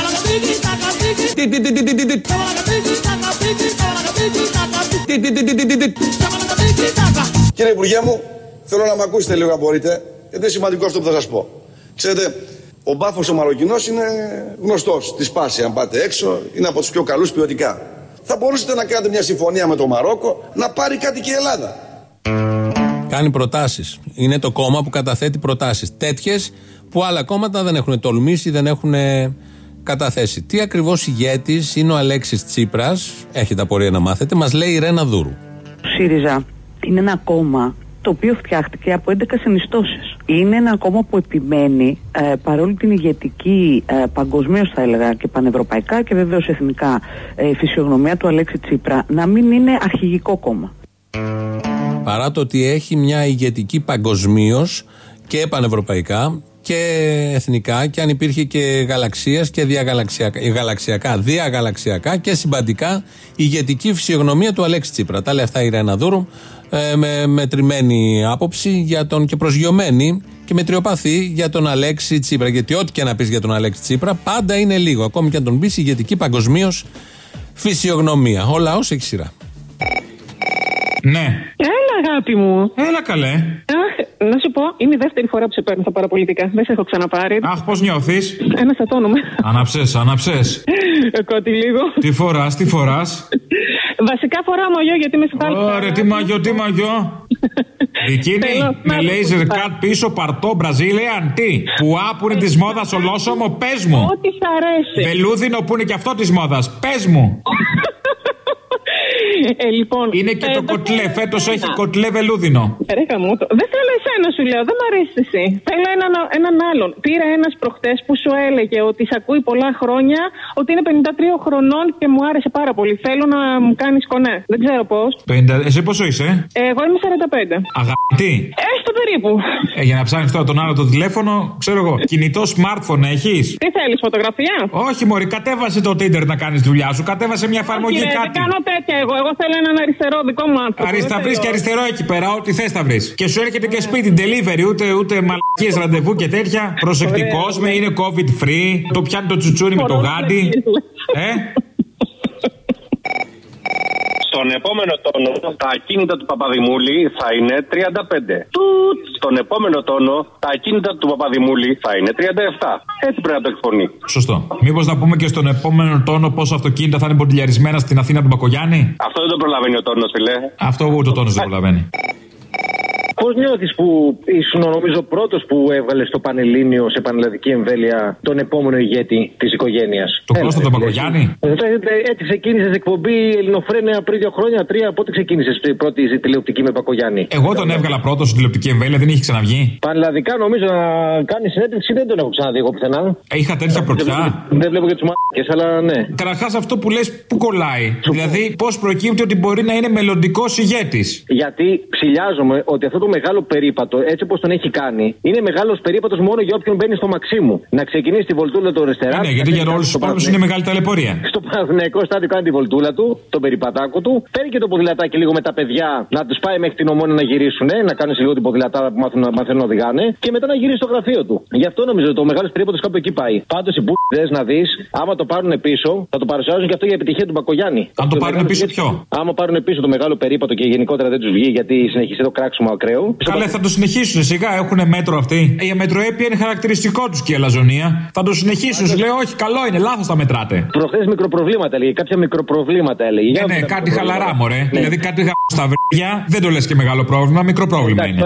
Κύριε Υπουργέ μου, θέλω να με ακούσετε λίγο αν μπορείτε, γιατί είναι σημαντικό αυτό που θα σας πω. Ξέρετε, ο μπάφος ο Μαροκινός είναι γνωστός. Τη σπάση, αν πάτε έξω, είναι από τους πιο καλούς ποιοτικά. Θα μπορούσατε να κάνετε μια συμφωνία με το Μαρόκο, να πάρει κάτι και η Ελλάδα. Κάνει προτάσεις. Είναι το κόμμα που καταθέτει προτάσεις. Τέτοιες που άλλα κόμματα δεν έχουν τολμήσει, δεν έχουν καταθέσει. Τι ακριβώς ηγέτης είναι ο Αλέξης Τσίπρας, έχετε απορία να μάθετε, μας λέει η Ρένα Δούρου. ΣΥΡΙΖΑ είναι ένα κόμμα το οποίο φτιάχτηκε από 11 συνιστώσεις. Είναι ένα κόμμα που επιμένει παρόλη την ηγετική παγκοσμίως θα έλεγα και πανευρωπαϊκά και βεβαίως εθνικά φυσιογνωμία του Αλέξη Τσίπρα να μην είναι αρχηγικό κόμμα. Παρά το ότι έχει μια ηγετική παγκοσμίως και πανευρωπαϊκά και εθνικά, και αν υπήρχε και γαλαξίας και διαγαλαξιακά και συμπαντικά ηγετική φυσιογνωμία του Αλέξη Τσίπρα. Τα λέει αυτά η Ρένα Δούρου, με μετρημένη άποψη και προσγειωμένη και μετριοπαθή για τον Αλέξη Τσίπρα. Γιατί ό,τι και να πεις για τον Αλέξη Τσίπρα πάντα είναι λίγο, ακόμη και αν τον πεις ηγετική παγκοσμίως φυσιογνωμία. Ο λαός έχει σειρά. Ναι. Έλα, αγάπη μου. Έλα, καλέ. Να σου πω, είναι η δεύτερη φορά που σε παίρνω στα παραπολιτικά. Δεν σε έχω ξαναπάρει. Αχ, πώς νιώθεις? Ένα σατώνομαι. Αναψές. Κότι λίγο. Τι φοράς? Βασικά φοράω μαγιό γιατί με συμπάρει. Ωραία, τι μαγιό. Μπικίνι με λέιζερ κατ πίσω, παρτό, Brazilian, τι? Πουά που είναι της μόδας ολόσωμο, πες μου. Ό,τι σ' αρέσει. Βελούδινο που είναι και αυτό της μόδας, πες μου. Λοιπόν, είναι και το κοτλέ, φέτος έχει κοτλέ βελούδινο. Δεν θέλω εσένα, σου λέω, δεν μ' αρέσει εσύ. Θέλω έναν άλλον. Πήρα ένας προχτές που σου έλεγε ότι σ' ακούει πολλά χρόνια, ότι είναι 53 χρονών και μου άρεσε πάρα πολύ. Θέλω να μου κάνεις κονέ. Δεν ξέρω πώς. Εσύ πόσο είσαι? Εγώ είμαι 45. Αγάπη. Έστω περίπου. Για να ψάχνεις τώρα τον άλλο το τηλέφωνο, ξέρω εγώ. Κινητό smartphone έχεις? Τι θέλεις, φωτογραφία? Όχι, μωρή, κατέβασε το Tinder να κάνεις δουλειά σου. Κατέβασε μια εφαρμογή, κάτι. Δεν κάνω τέτοια εγώ. Εγώ θέλω έναν αριστερό δικό μου άνθρωπο. Θα βρεις και αριστερό εκεί πέρα, ό,τι θες θα βρεις. Και σου έρχεται και σπίτι delivery, ούτε μαλακίες ραντεβού και τέτοια. Προσεκτικός είναι COVID free. Το πιάνει το τσουτσούνι με το γάντι. Στον επόμενο τόνο τα ακίνητα του Παπαδημούλη θα είναι 35. Στον επόμενο τόνο τα ακίνητα του Παπαδημούλη θα είναι 37. Έτσι πρέπει να το εκφωνεί. Σωστό. Μήπως να πούμε και στον επόμενο τόνο πόσα αυτοκίνητα θα είναι ποντιλιαρισμένα στην Αθήνα του Μπακογιάννη? Αυτό δεν το προλαβαίνει ο τόνος, φιλέ. Αυτό ούτε ο τόνος δεν προλαβαίνει. Πώς νιώθεις που ήσουν, νομίζω, πρώτος που έβγαλε στο Πανελλήνιο σε πανελλαδική εμβέλεια τον επόμενο ηγέτη της οικογένειας? Το Κώστα τον Μπακογιάννη. Έτσι ξεκίνησες εκπομπή Ελληνοφρένεια πριν 2 χρόνια, 3. Πότε ξεκίνησες η πρώτη τηλεοπτική με Μπακογιάννη? Εγώ τον έβγαλα πρώτος στην τηλεοπτική εμβέλεια, δεν είχε ξαναβγεί. Πανελλαδικά νομίζω να κάνει συνέντευξη δεν τον έχω ξαναδεί εγώ πουθενά. Είχα τέτοια πρωτιά. Δεν βλέπω και τους μ***κες, αλλά ναι. Καταρχάς αυτό που λες που κολλάει. Δηλαδή πώς προκύπτει ότι μπορεί να είναι μελλοντικός ηγέτης? Γιατί ψηλιάζομαι ότι αυτό το μεγάλο περίπατο, έτσι όπως τον έχει κάνει, είναι μεγάλος περίπατος μόνο για όποιον μπαίνει στο Μαξίμου. Να ξεκινήσει τη βολτούλα του αριστερά. Ναι, γιατί για όλους τους υπόλοιπους είναι μεγάλη ταλαιπωρία. Στο Παναθηναϊκό στάδιο κάνει τη βολτούλα του, τον περιπατάκο του, παίρνει και το ποδηλατάκι λίγο με τα παιδιά να τους πάει μέχρι την Ομόνοια να γυρίσουν, να κάνουν λίγο την ποδηλατάδα που μαθαίνουν να οδηγάνε και μετά να γυρίσει στο γραφείο του. Γι' αυτό νομίζω ότι το μεγάλο περίπατος κάπου εκεί πάει. Πάντως οι μπουκδες να δεις, άμα το πάρουν πίσω, θα το παρουσιάζουν και αυτό για επιτυχία του Μπακογιάννη. Αν το πάρουν πίσω, ποιο? Άμα πάρουν πίσω το μεγάλο περίπατο και γενικότερα δεν τους βγει γιατί συνεχίζει το κράξιμο ακραίου. Καλέ, θα το συνεχίσουν σιγά, έχουν μέτρο αυτοί. Η αμετροέπεια είναι χαρακτηριστικό τους και η αλαζονία. Θα το συνεχίσουν, σου λέω, όχι, καλό είναι, λάθος τα μετράτε. Προχθές μικροπροβλήματα έλεγε, κάποια μικροπροβλήματα έλεγε. Ναι, κάτι χαλαρά, μωρέ. Δηλαδή κάτι στα βρύδια, δεν το λες και μεγάλο πρόβλημα, μικρό πρόβλημα είναι.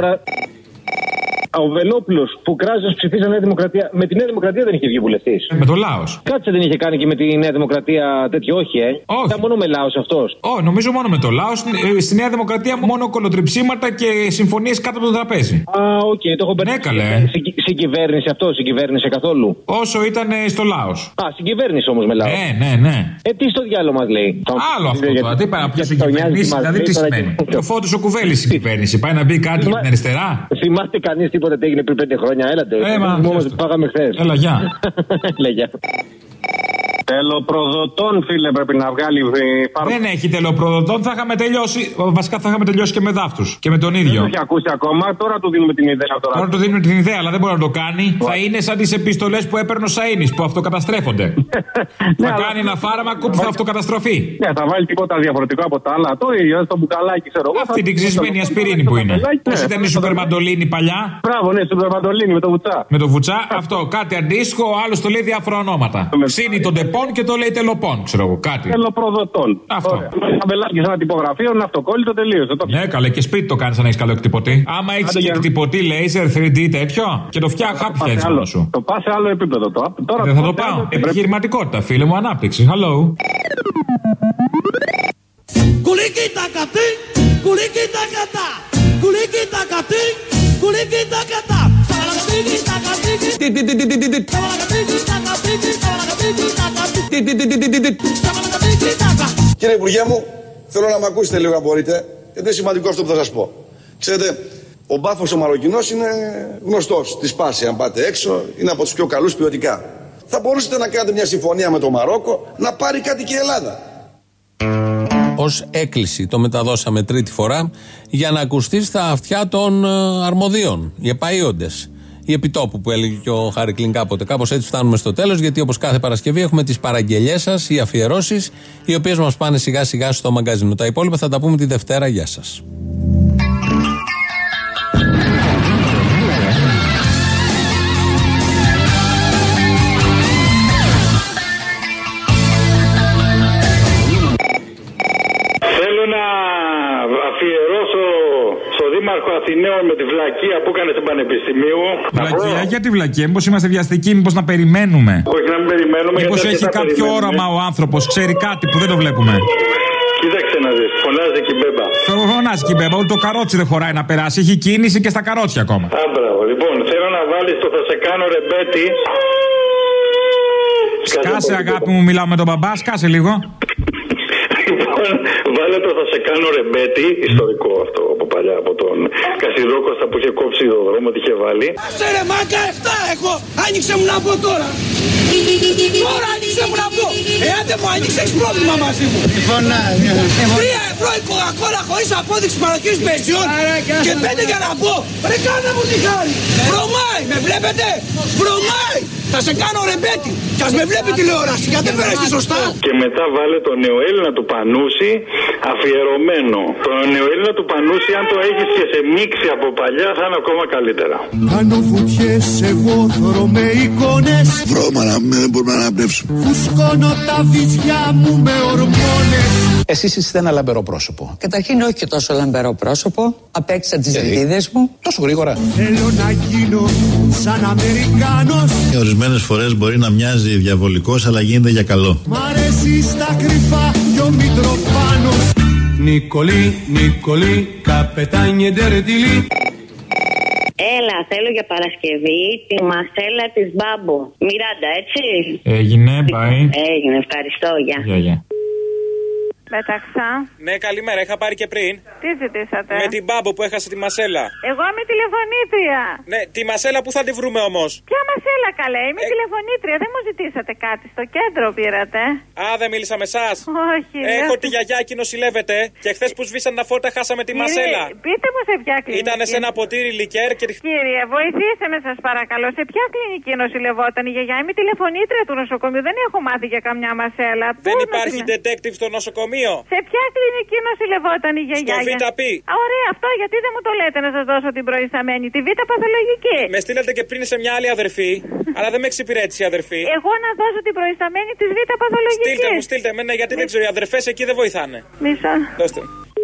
Ο Βελόπουλος που κράζος ψηφίζαν Νέα Δημοκρατία. Με τη Νέα Δημοκρατία δεν είχε βγει βουλευτής. Με το Λάος. Κάτσε δεν είχε κάνει και με τη Νέα Δημοκρατία τέτοιο, όχι, Όχι. Ήταν μόνο με Λάος αυτός. Όχι, νομίζω μόνο με το Λάος. Στη Νέα Δημοκρατία μόνο κολοτριψίματα και συμφωνίες κάτω από το τραπέζι. Οκ, το έχω μπερδέψει. Ναι, καλέ. Συγκυβέρνησε αυτό, συγκυβέρνησε καθόλου? Όσο ήταν στο Λάος. Συγκυβέρνησε όμως με Λάος. Ναι. Τι στο διάλογο μας λέει? Άλλο αυτό τώρα. Τι πάει να πει συγκυβέρνηση, δηλαδή τι σημαίνει? Ο Φώτης ο Κουβέλης συγκυβέρνηση. Πάει να πει κάτι για την αριστερά. Θυμάστε κανείς τίποτα τι έγινε πριν 5 χρόνια? Έλατε. Πάγαμε χθες. Έλα, γεια. Τελοπροδοτών, φίλε, πρέπει να βγάλει. Δεν έχει τελοπροδοτών, θα είχαμε τελειώσει. Βασικά θα είχαμε τελειώσει και με δάφτους. Και με τον ίδιο. Δεν έχει ακούσει ακόμα, τώρα του δίνουμε την ιδέα. Τώρα του δίνουμε την ιδέα, αλλά δεν μπορεί να το κάνει. Θα είναι σαν τις επιστολές που έπαιρνε ο Σαΐνης που αυτοκαταστρέφονται. Θα κάνει ένα φάρμακο που θα αυτοκαταστροφεί. Ναι, θα βάλει τίποτα διαφορετικό από τα άλλα. Το ίδιο, στο μπουκαλάκι, ξέρω εγώ. Αυτή την ξυσμένη ασπιρίνη που είναι. Πώς ήταν η Σούπερ Μαντολίνη παλιά? Μπράβο, ναι, Σούπερ Μαντολίνη με το βουτσά. Με το βουτσά, αυτό, κάτι αντίστοιχο, ο άλλος το λέει διάφορα ονόματα. Ξύνει τον τεπών και το λέει τελοπών, ξέρω εγώ, κάτι. Τελοπροδοτών. Αυτό. Ταμπελάκι σε ένα τυπογραφείο, είναι αυτοκόλλητο, τελείωσε. Ναι, καλέ, και σπίτι το κάνει αν έχει καλό εκτυπωτή. Άμα έχει και εκτυπωτή laser 3D τέτοιο και το φτιάχνει μόνο σου. Το πα σε άλλο επίπεδο τώρα. Δεν θα το πάω. Επιχειρηματικότητα, φίλε μου, ανάπτυξη. Hello. Κύριε Υπουργέ μου, θέλω να με ακούσετε λίγο αν μπορείτε, γιατί είναι σημαντικό αυτό που θα σας πω. Ξέρετε, Ο μπάφος ο Μαροκινός είναι γνωστός. Τη σπάση, αν πάτε έξω, είναι από τους πιο καλούς ποιοτικά. Θα μπορούσατε να κάνετε μια συμφωνία με το Μαρόκο να πάρει κάτι και η Ελλάδα. Ως έκκληση το μεταδώσαμε τρίτη φορά για να ακουστεί στα αυτιά των αρμοδίων, οι επαΐοντες, οι επιτόπου που έλεγε και ο Χάρικλιν κάποτε. Κάπως έτσι φτάνουμε στο τέλος, γιατί όπως κάθε Παρασκευή έχουμε τις παραγγελιές σας, οι αφιερώσεις, οι οποίες μας πάνε σιγά σιγά στο μαγκαζίνο. Τα υπόλοιπα θα τα πούμε τη Δευτέρα. Γεια σας. Δήμαρχο Αθηναίων με τη βλακεία που έκανε στην Πανεπιστημίου. Βλακεία, γιατί βλακεία, μήπως είμαστε βιαστικοί, μήπως να περιμένουμε. Όχι, να μην περιμένουμε. Μήπως έχει κάποιο όραμα ο άνθρωπος, ξέρει κάτι που δεν το βλέπουμε. Κοίταξε να δεις, φωνάζει και η μπέμπα. Φωνάζει και η μπέμπα, ούτε το καρότσι δεν χωράει να περάσει. Έχει κίνηση και στα καρότσια ακόμα. Α, μπράβο. Λοιπόν, θέλω να βάλεις το θα σε κάνω ρεμπέτη. Σκάσε αγάπη μου, μιλάω με τον μπαμπά, σκάσε λίγο. Λοιπόν, βάλε το θα σε κάνω ρεμπέτη, ιστορικό αυτό από παλιά, από τον Κασιδρόκοστα που είχε κόψει το δρόμο, τι είχε βάλει. Άσε ρε μάκα, 7 έχω, άνοιξε μου να πω τώρα. Τώρα άνοιξε μου να πω. Εάν δεν μου άνοιξε, έχεις πρόβλημα μαζί μου. 3 ευρώ η κοκακόλα χωρίς απόδειξη παροχής πεζιών και 5 για να πω. Ρε κάνε μου τη χάρη. Βρωμάει, με βλέπετε, βρωμάει. Θα σε κάνω ρεμπέτη. Κι ας με βλέπει τηλεόραση, γιατί δεν πέρασες σωστά. Και μετά βάλε τον νεοέλληνα του Πανούση αφιερωμένο. Τον νεοέλληνα του Πανούση, αν το έχεις και σε μίξη από παλιά, θα είναι ακόμα καλύτερα. Κάνω βουτιές, εγώ θωρώ με εικόνες. Βρώμα να μην μπορούμε να αναπνεύσουμε. Φουσκώνω τα βυζιά μου με ορμόνες. Εσείς είστε ένα λαμπερό πρόσωπο. Καταρχήν όχι και τόσο λαμπερό πρόσωπο. Απέκτησα τις ελπίδες μου. Τόσο γρήγορα. Θέλω να γίνω σαν Αμερικάνος. Ορισμένες φορές μπορεί να μοιάζει διαβολικός, αλλά γίνεται για καλό. Μ' αρέσει στα κρυφά δυο Μητροπάνος. Νικολή, καπετάνιε ντερετιλί. Έλα, θέλω για Παρασκευή τη μασέλα της Μπάμπο. Μιράντα, έτσι. Έγινε, πάει. Έγινε, ευχαριστώ, γεια. Μεταξά. Ναι, καλημέρα, είχα πάρει και πριν. Τι ζητήσατε? Με την Μπάμπο που έχασε τη μασέλα. Εγώ είμαι τηλεφωνήτρια. Ναι, τη μασέλα που θα τη βρούμε όμως? Ποια μασέλα, καλέ, είμαι τηλεφωνήτρια. Δεν μου ζητήσατε κάτι, στο κέντρο πήρατε. Α, δεν μίλησα με εσάς. Όχι. Έχω τη γιαγιά, εκεί νοσηλεύεται. Και χθες που σβήσαν τα φώτα χάσαμε τη μασέλα. Πείτε μου σε ποια κλινική. Ήτανε σε ένα ποτήρι λικέρ και. Κύριε, βοηθήστε με, σας παρακαλώ. Σε ποια κλινική νοσηλευόταν η γιαγιά? Είμαι τηλεφωνήτρια του νοσοκομείου. Δεν έχω μάθει για καμιά μασέλα. Δεν υπάρχει detective στο νοσοκομείο. Σε ποια κλινική νοσηλευόταν η γιαγιά? Στο ΒΠ. Ωραία, αυτό γιατί δεν μου το λέτε να σας δώσω την προϊσταμένη, τη Β' παθολογική. Με στείλατε και πριν σε μια άλλη αδερφή, αλλά δεν με εξυπηρέτησε η αδερφή. Εγώ να δώσω την προϊσταμένη της Β' παθολογική. Στείλτε με, ναι, γιατί δεν ξέρω, οι αδερφές εκεί δεν βοηθάνε. Μισό. Δώστε.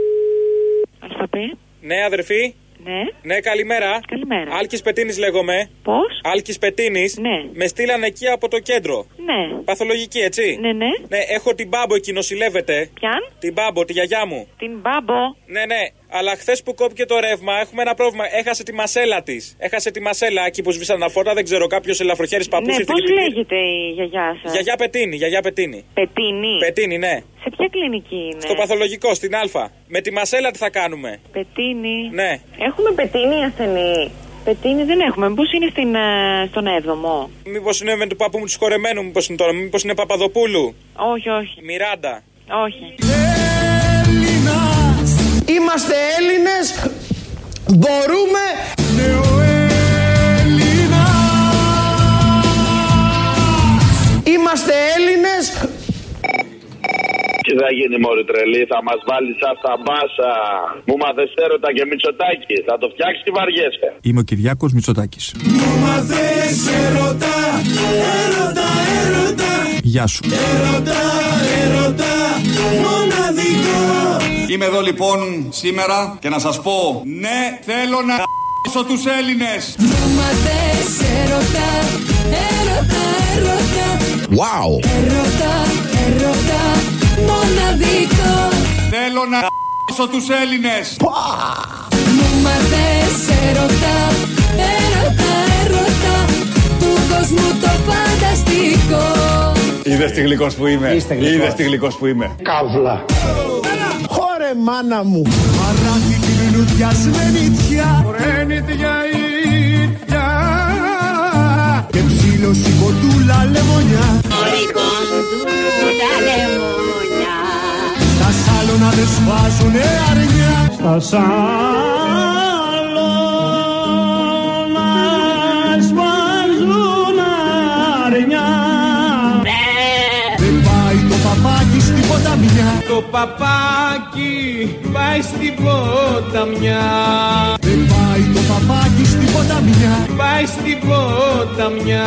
Αλφαπή. Ναι, αδερφή. Ναι, καλημέρα. Καλημέρα. Άλκης Πετίνης λέγομαι. Πώς? Άλκης Πετίνης. Ναι. Με στείλανε εκεί από το κέντρο. Ναι. Παθολογική, έτσι. Ναι. Ναι, έχω την Μπάμπο εκεί, νοσηλεύεται. Ποιαν? Την Μπάμπο, τη γιαγιά μου. Την Μπάμπο. Ναι. Αλλά χθες που κόπηκε το ρεύμα έχουμε ένα πρόβλημα. Έχασε τη μασέλα της. Έχασε τη μασέλα εκεί που σβήσαν τα φώτα. Δεν ξέρω, κάποιος ελαφροχέρης παππούς. Ναι, πώς λέγεται η γιαγιά σας? Γιαγιά Πετίνη. Πετίνη, ναι. Σε ποια κλινική είναι? Στο παθολογικό, στην Α. Με τη μασέλα τι θα κάνουμε? Πετίνη. Ναι. Έχουμε Πετίνη ασθενή? Πετίνη δεν έχουμε. Μήπως είναι στον 7ο? Μήπως είναι με του παππού μου του χορεμένου? Μήπως είναι τώρα? Μήπως είναι Παπαδοπούλου? Όχι. Μιράντα. Όχι. Είμαστε Έλληνες, μπορούμε. Είμαστε Έλληνες. Τι θα γίνει μωρή τρελή, θα μας βάλει σαν τα μπάσα. Μου μάθες έρωτα και Μητσοτάκη, θα το φτιάξεις τι βαριέσαι. Είμαι ο Κυριάκος Μητσοτάκης. Μου μάθες έρωτα, Γεια σου. Έρωτα, μοναδικό. Είμαι εδώ λοιπόν σήμερα και να σας πω, ναι, θέλω να ***σω τους Έλληνες. Μου μάθες έρωτα, Wow. Έρωτα, μοναδικό. Θέλω να ***σω τους Έλληνες. Μου μάθες έρωτα, του κόσμου το φανταστικό. Είδες τι γλυκός που είμαι. Είδες τι γλυκός που είμαι. Καύλα. Χωρε μάνα μου. Παράθη κλείνω λουδιασμένη τιά, μωρένιτια ήτια και ψήλωση κοντούλα λεμονιά. Στα σάλωνα δε σφάζουνε αρνιά, στα σάλωνα σφάζουν αρνιά. Δεν πάει το παπάκι στην ποταμιά, το παπάκι πάει στην ποταμιά. Δεν πάει το παπάκι στην ποταμιά, πάει στην ποταμιά.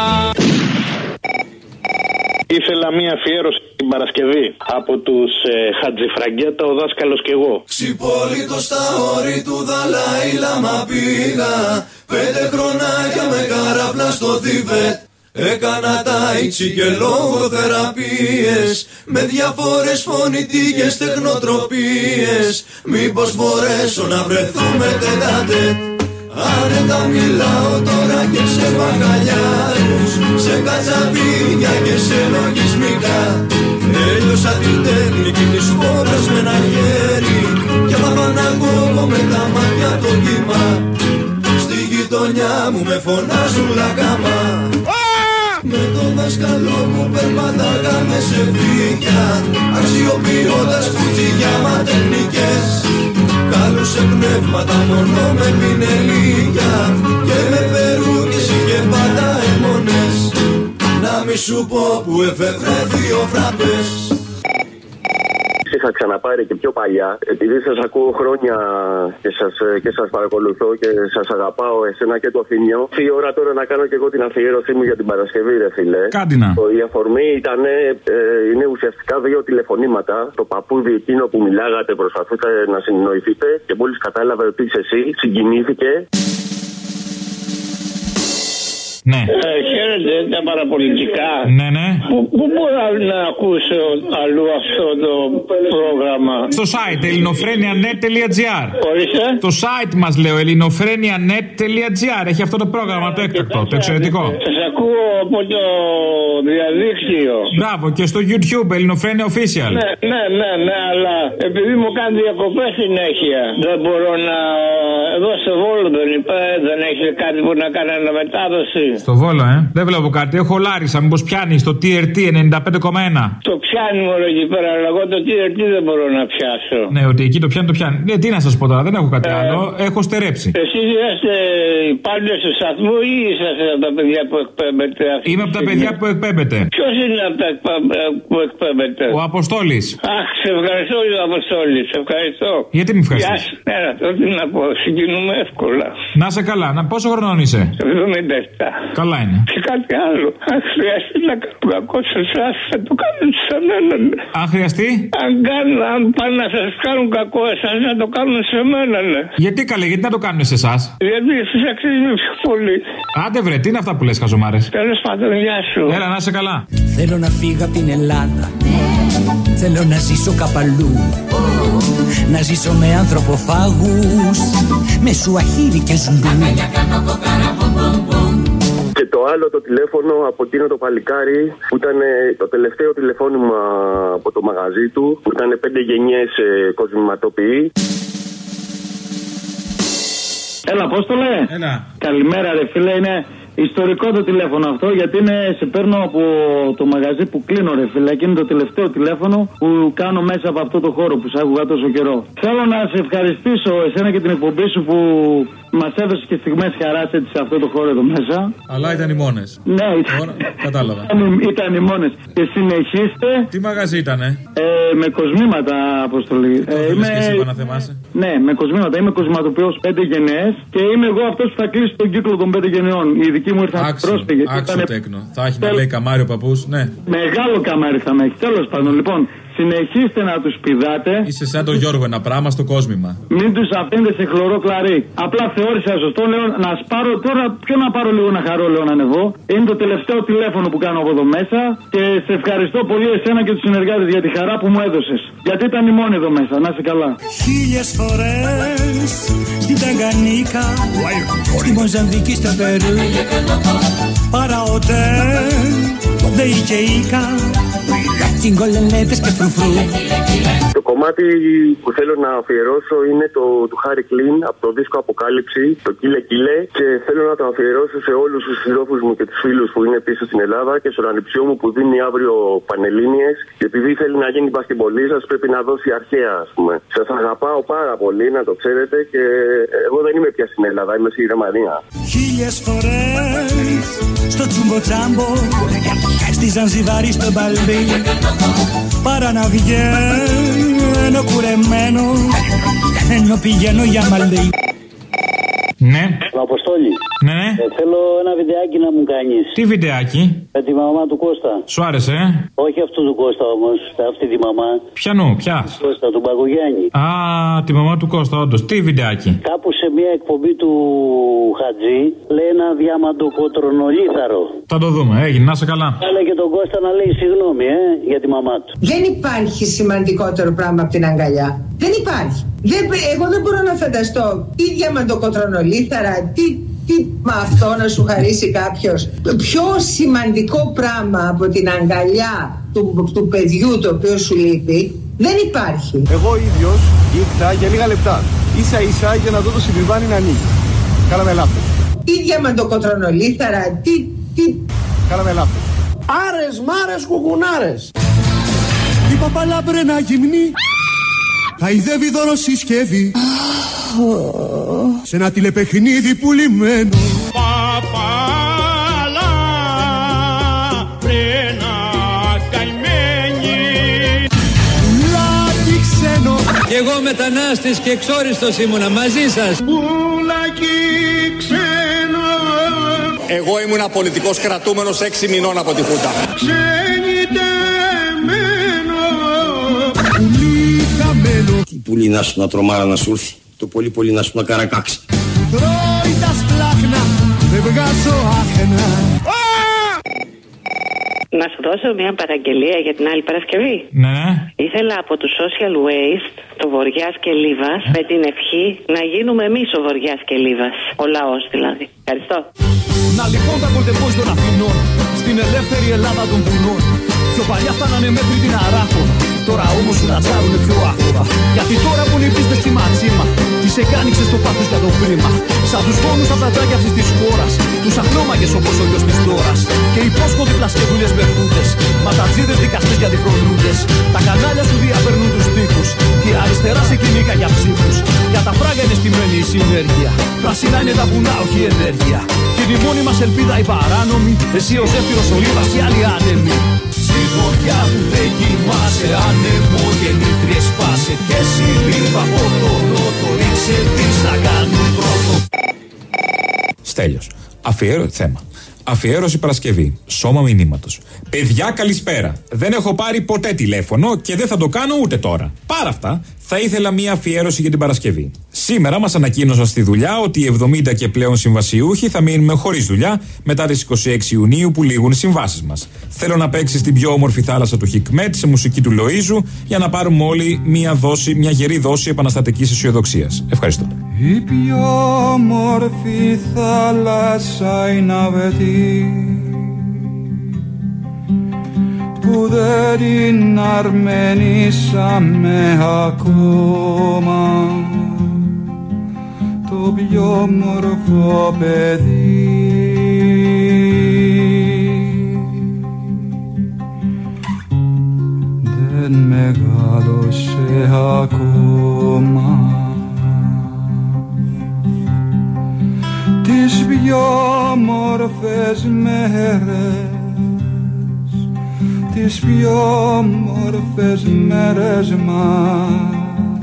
Ήθελα μία αφιέρωση την Παρασκευή από τους Χατζηφραγκέτα, ο δάσκαλος κι εγώ. Ξυπόλυτο στα όρη του Δαλάη Λάμα πήγα, 5 χρονάκια με καράβλα στο Θιβέτ. Έκανα τάιτσι και λογοθεραπείες με διάφορες φωνητικές τεχνοτροπίες. Μήπως μπορέσω να βρεθούμε τετατέτ. Άνετα μιλάω τώρα και σε μπακαλιάρους, σε κατσαβίδια και σε λογισμικά. Έλειωσα την τέχνικη της χώρας με ένα χέρι και μάθα να κόβω με τα μάτια το κύμα. Στη γειτονιά μου με φωνάζουν λακάμα. Με τον δάσκαλό μου περπατάγαμε σε φύγια, αξιοποιώντας κουτζιά μα τεχνικές. Κάλουσε πνεύματα μόνο με πινελίγια και με περούκες είχε πάντα αιμονές. Να μη σου πω που εφεύρε 2 φραπές. Είχα ξαναπάρει και πιο παλιά, επειδή σας ακούω χρόνια και σας παρακολουθώ και σας αγαπάω εσένα και το Αθηνιό. Η ώρα τώρα να κάνω και εγώ την αφιέρωσή μου για την Παρασκευή, ρε φίλε. Κάντινα. Η αφορμή είναι ουσιαστικά 2 τηλεφωνήματα. Το παππούδι εκείνο που μιλάγατε, προσπαθούτε να συνεννοηθείτε και μόλις κατάλαβε ότι είσαι εσύ, συγκινήθηκε. Ναι. Χαίρετε τα παραπολιτικά. Ναι, ναι. Πού μπορώ να ακούσω αλλού αυτό το πρόγραμμα? Στο site ελληνοφρένια.net.gr. Ορίστε. Το site μας λέω ελληνοφρένια.net.gr. Έχει αυτό το πρόγραμμα το έκτακτο, το εξαιρετικό. Σας ακούω από το διαδίκτυο. Μπράβο, και στο YouTube Ελληνοφρένια Official. Ναι, αλλά επειδή μου κάνει διακοπές συνέχεια, δεν μπορώ να. Εδώ στο Βόλο δεν έχει κάτι που να κάνει αναμετάδοση. Στο Βόλο, δεν βλέπω κάτι. Έχω Λάρισα, μήπως πιάνει το TRT 95,1. Το πιάνει μόνο εκεί πέρα, αλλά εγώ το TRT δεν μπορώ να πιάσω. Ναι, ότι εκεί το πιάνει, το πιάνει. Ναι, τι να σας πω τώρα, δεν έχω κάτι άλλο. Έχω στερέψει. Εσείς είστε υπάλληλοι του σταθμού ή είσαστε από τα παιδιά που εκπέμπετε? Είμαι από τα παιδιά που εκπέμπετε. Ποιος είναι από τα που εκπέμπετε? Ο Αποστόλης. Αχ, σε ευχαριστώ, ο Αποστόλης. Σε ευχαριστώ. Γιατί με ευχαριστείς? Τι να πω, συγκινούμε εύκολα. Να σε καλά, πόσο χρονών είσαι? 77. Καλά είναι. Και κάτι άλλο. Αν χρειαστεί να κάνω κακό σε εσάς, θα το κάνουν σε μένα. Αν χρειαστεί? Αν πάνε να σας κάνουν κακό εσάς, να το κάνουν σε μένα, ναι. Γιατί καλέ, γιατί να το κάνουν σε εσάς? Γιατί εσείς αξίζουν πιο πολύ. Άντε βρε, τι είναι αυτά που λες, χαζομάρες? Τέλος πάντων, γεια σου. Έλα, να είσαι καλά. Θέλω να φύγω από την Ελλάδα. Θέλω να ζήσω κάπου αλλού. Να ζήσω με ανθρωποφάγους, με σουαχίρι και ζουμπού. Και το άλλο το τηλέφωνο από εκείνο το παλικάρι που ήταν το τελευταίο τηλεφώνημα από το μαγαζί του, που ήταν 5 γενιές κοσμηματοποιοί. Έλα, πώς το λέει? Έλα. Καλημέρα ρε φίλε, είναι ιστορικό το τηλέφωνο αυτό, γιατί σε παίρνω από το μαγαζί που κλείνω ρε φίλε, και είναι το τελευταίο τηλέφωνο που κάνω μέσα από αυτό το χώρο που σ' άκουγα τόσο καιρό. Θέλω να σε ευχαριστήσω εσένα και την εκπομπή σου που μας έδωσε και στιγμές χαράς έτσι σε αυτό το χώρο εδώ μέσα. Αλλά ήταν οι μόνες. Ναι, κατάλαβα. Ήταν οι μόνες. Και συνεχίστε. Τι μαγαζί ήτανε? Με κοσμήματα, Αποστολή. Είμαι και εσύ να θεμάσαι. Ναι, με κοσμήματα. Είμαι κοσματοποιός 5 γενναίες και είμαι εγώ αυτός που θα κλείσει τον κύκλο των 5 γενναιών. Οι δικοί μου ήρθαν πρόσφυγες. Άξιο τέκνο. Θα έχει να λέει καμάρι ο παππούς, ναι. Μεγάλο καμάρι θα με έχει. Τέλος πάντων, λοιπόν, συνεχίστε να τους πηδάτε. Είσαι σαν τον Γιώργο, ένα πράγμα στο κόσμημα. Μην τους αφήνετε σε χλωρό κλαρί. Απλά θεώρησα σωστό, λέω να σπάρω τώρα. Ποιο να πάρω λίγο να χαρώ, λέω να ανεβώ. Είναι το τελευταίο τηλέφωνο που κάνω από εδώ μέσα. Και σε ευχαριστώ πολύ εσένα και τους συνεργάτες για τη χαρά που μου έδωσες. Γιατί ήταν η μόνη εδώ μέσα. Να είσαι καλά. 1000 φορές στην Ταγκανίκα, στη Μοζαμβίκη, στο Περού, παραοτέλ, δε Ικεΐκα, τσιγκολενέτες και φρουφρού. Το κομμάτι κομμάτι που θέλω να αφιερώσω είναι το του Χάρι Κλίν από το δίσκο Αποκάλυψη, το Κίλε Κίλε. Και θέλω να το αφιερώσω σε όλους τους συντρόφους μου και τους φίλους που είναι πίσω στην Ελλάδα και στον ανιψιό μου που δίνει αύριο Πανελλήνιες. Και επειδή θέλει να γίνει μπασκετμπολίστας, πρέπει να δώσει αρχαία, ας πούμε. Σας αγαπάω πάρα πολύ, να το ξέρετε. Και εγώ δεν είμαι πια στην Ελλάδα, είμαι στη Γερμανία. Χίλιες φορές στο τσουμποτσάμπο, στη Ζανζιβάρη στο μπαλμπί, παρά να βγαίνω κουρεμένο, ενώ πηγαίνω για Μαλδί. Ναι. Αποστόλη. Ναι. Θέλω ένα βιντεάκι να μου κάνεις. Τι βιντεάκι? Με τη μαμά του Κώστα. Σου άρεσε? Όχι αυτού του Κώστα όμως, αυτή τη μαμά. Ποιανού, ποιας? Κώστα, του Μπακογιάννη. Α, τη μαμά του Κώστα, όντως. Τι βιντεάκι? Κάπου σε μια εκπομπή του Χατζή λέει ένα διαμαντοκοτρονολίθαρο. Θα το δούμε, έγινε, να σε καλά. Έλεγε και τον Κώστα να λέει συγγνώμη, για τη μαμά του. Δεν υπάρχει σημαντικότερο πράγμα από την αγκαλιά. Δεν υπάρχει. Εγώ δεν μπορώ να φανταστώ τι διαμαντοκοτρονολίθαρα, τι με αυτό να σου χαρίσει κάποιος. Το πιο σημαντικό πράγμα από την αγκαλιά του παιδιού το οποίο σου λείπει δεν υπάρχει. Εγώ ίδιος ήρθα για λίγα λεπτά, ίσα ίσα για να δω το συμβιβάνι να ανοίγει. Κάναμε λάθος. Τι διαμαντοκοτρονολίθαρα, τι... Κάναμε λάθος. Άρες, μάρες, κουκουνάρες. Η παπαλάμπρενα γυμνή χαϊδεύει δώρο συσκευή σε ένα τηλεπαιχνίδι πουλημένο. Παπαλάμπρενα καημένη, πουλάκι ξένο. Κι εγώ μετανάστης και εξόριστος ήμουνα μαζί σας. Πουλάκι ξένο. Εγώ ήμουνα πολιτικός κρατούμενος 6 μηνών από τη Χούντα. Τι πουλί να σου να τρομάρα να σου έρθει, το πολύ πολύ να σου να καρακάξει. Τρώει τα σπλάχνα, δεν βγάζω άχνα. Να σου δώσω μια παραγγελία για την άλλη Παρασκευή. Ναι. Ήθελα από του Social Waste, το Βοριάς και Λίβας, με την ευχή να γίνουμε εμείς ο Βοριάς και Λίβας. Ο λαός δηλαδή. Ευχαριστώ. Να λοιπόν τα κολτεπός των Αθηνών, στην ελεύθερη Ελλάδα των βουνών. Πιο παλιά φτάνανε μέχρι την Αράχωνα, τώρα όμως σου ρατσάρουνε πιο άφθορα. Γιατί τώρα που νυπήστε στη ματσίμα, τις εκάνοιξες το πάθος για το κρίμα. Σαν τους γόνους απ' τα τζάκια αυτής της χώρας, τους αχνόμαγες όπως ο γιος της τόρας. Και υπόσχονται πλασκευούλες με φούτες, ματατζίδες δικαστές για διφρονούντες. Τα κανάλια σου διαπερνούν τους τοίχους, και αριστερά σε κυνήκα για ψήφους. Για τα φράγκα είναι στημένη η συνέργεια, πράσινα είναι τα βουνά, όχι η ενέργεια. Και η μόνη μας ελπίδα η παράνομη, εσύ ο Ζέφυρος ο Λίβας και άλλοι άνεμοι. Στη φωτιά που δεν κοιμάσαι, άνεμο γεννήτριες σπάσε. Και εσύ Λίβα από το νότο, ρίξε τις να κάνουν πρώτο. Στέλιος. Θέμα. Αφιέρωση Παρασκευή. Σώμα μηνύματος. Παιδιά, καλησπέρα. Δεν έχω πάρει ποτέ τηλέφωνο και δεν θα το κάνω ούτε τώρα. Παρά αυτά, θα ήθελα μία αφιέρωση για την Παρασκευή. Σήμερα μας ανακοίνωσαν στη δουλειά ότι οι 70 και πλέον συμβασιούχοι θα μείνουμε χωρίς δουλειά μετά τις 26 Ιουνίου που λήγουν οι συμβάσεις μας. Θέλω να παίξει στην πιο όμορφη θάλασσα του Χικμέτ σε μουσική του Λοΐζου για να πάρουμε όλοι μια γερή δόση επαναστατικής αισιοδοξίας. Ευχαριστώ. Η πιο όμορφη θάλασσα είναι αβετή που δεν την αρμενήσαμε ακόμα, το πιο όμορφο παιδί. Δεν μεγάλωσε ακόμα. Τις πιο όμορφες μέρες, τις πιο όμορφες μέρες μας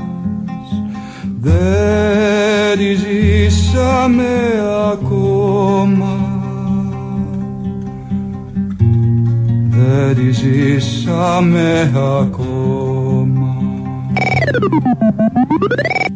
δεν τις ζήσαμε ακόμα, δεν τις ζήσαμε ακόμα.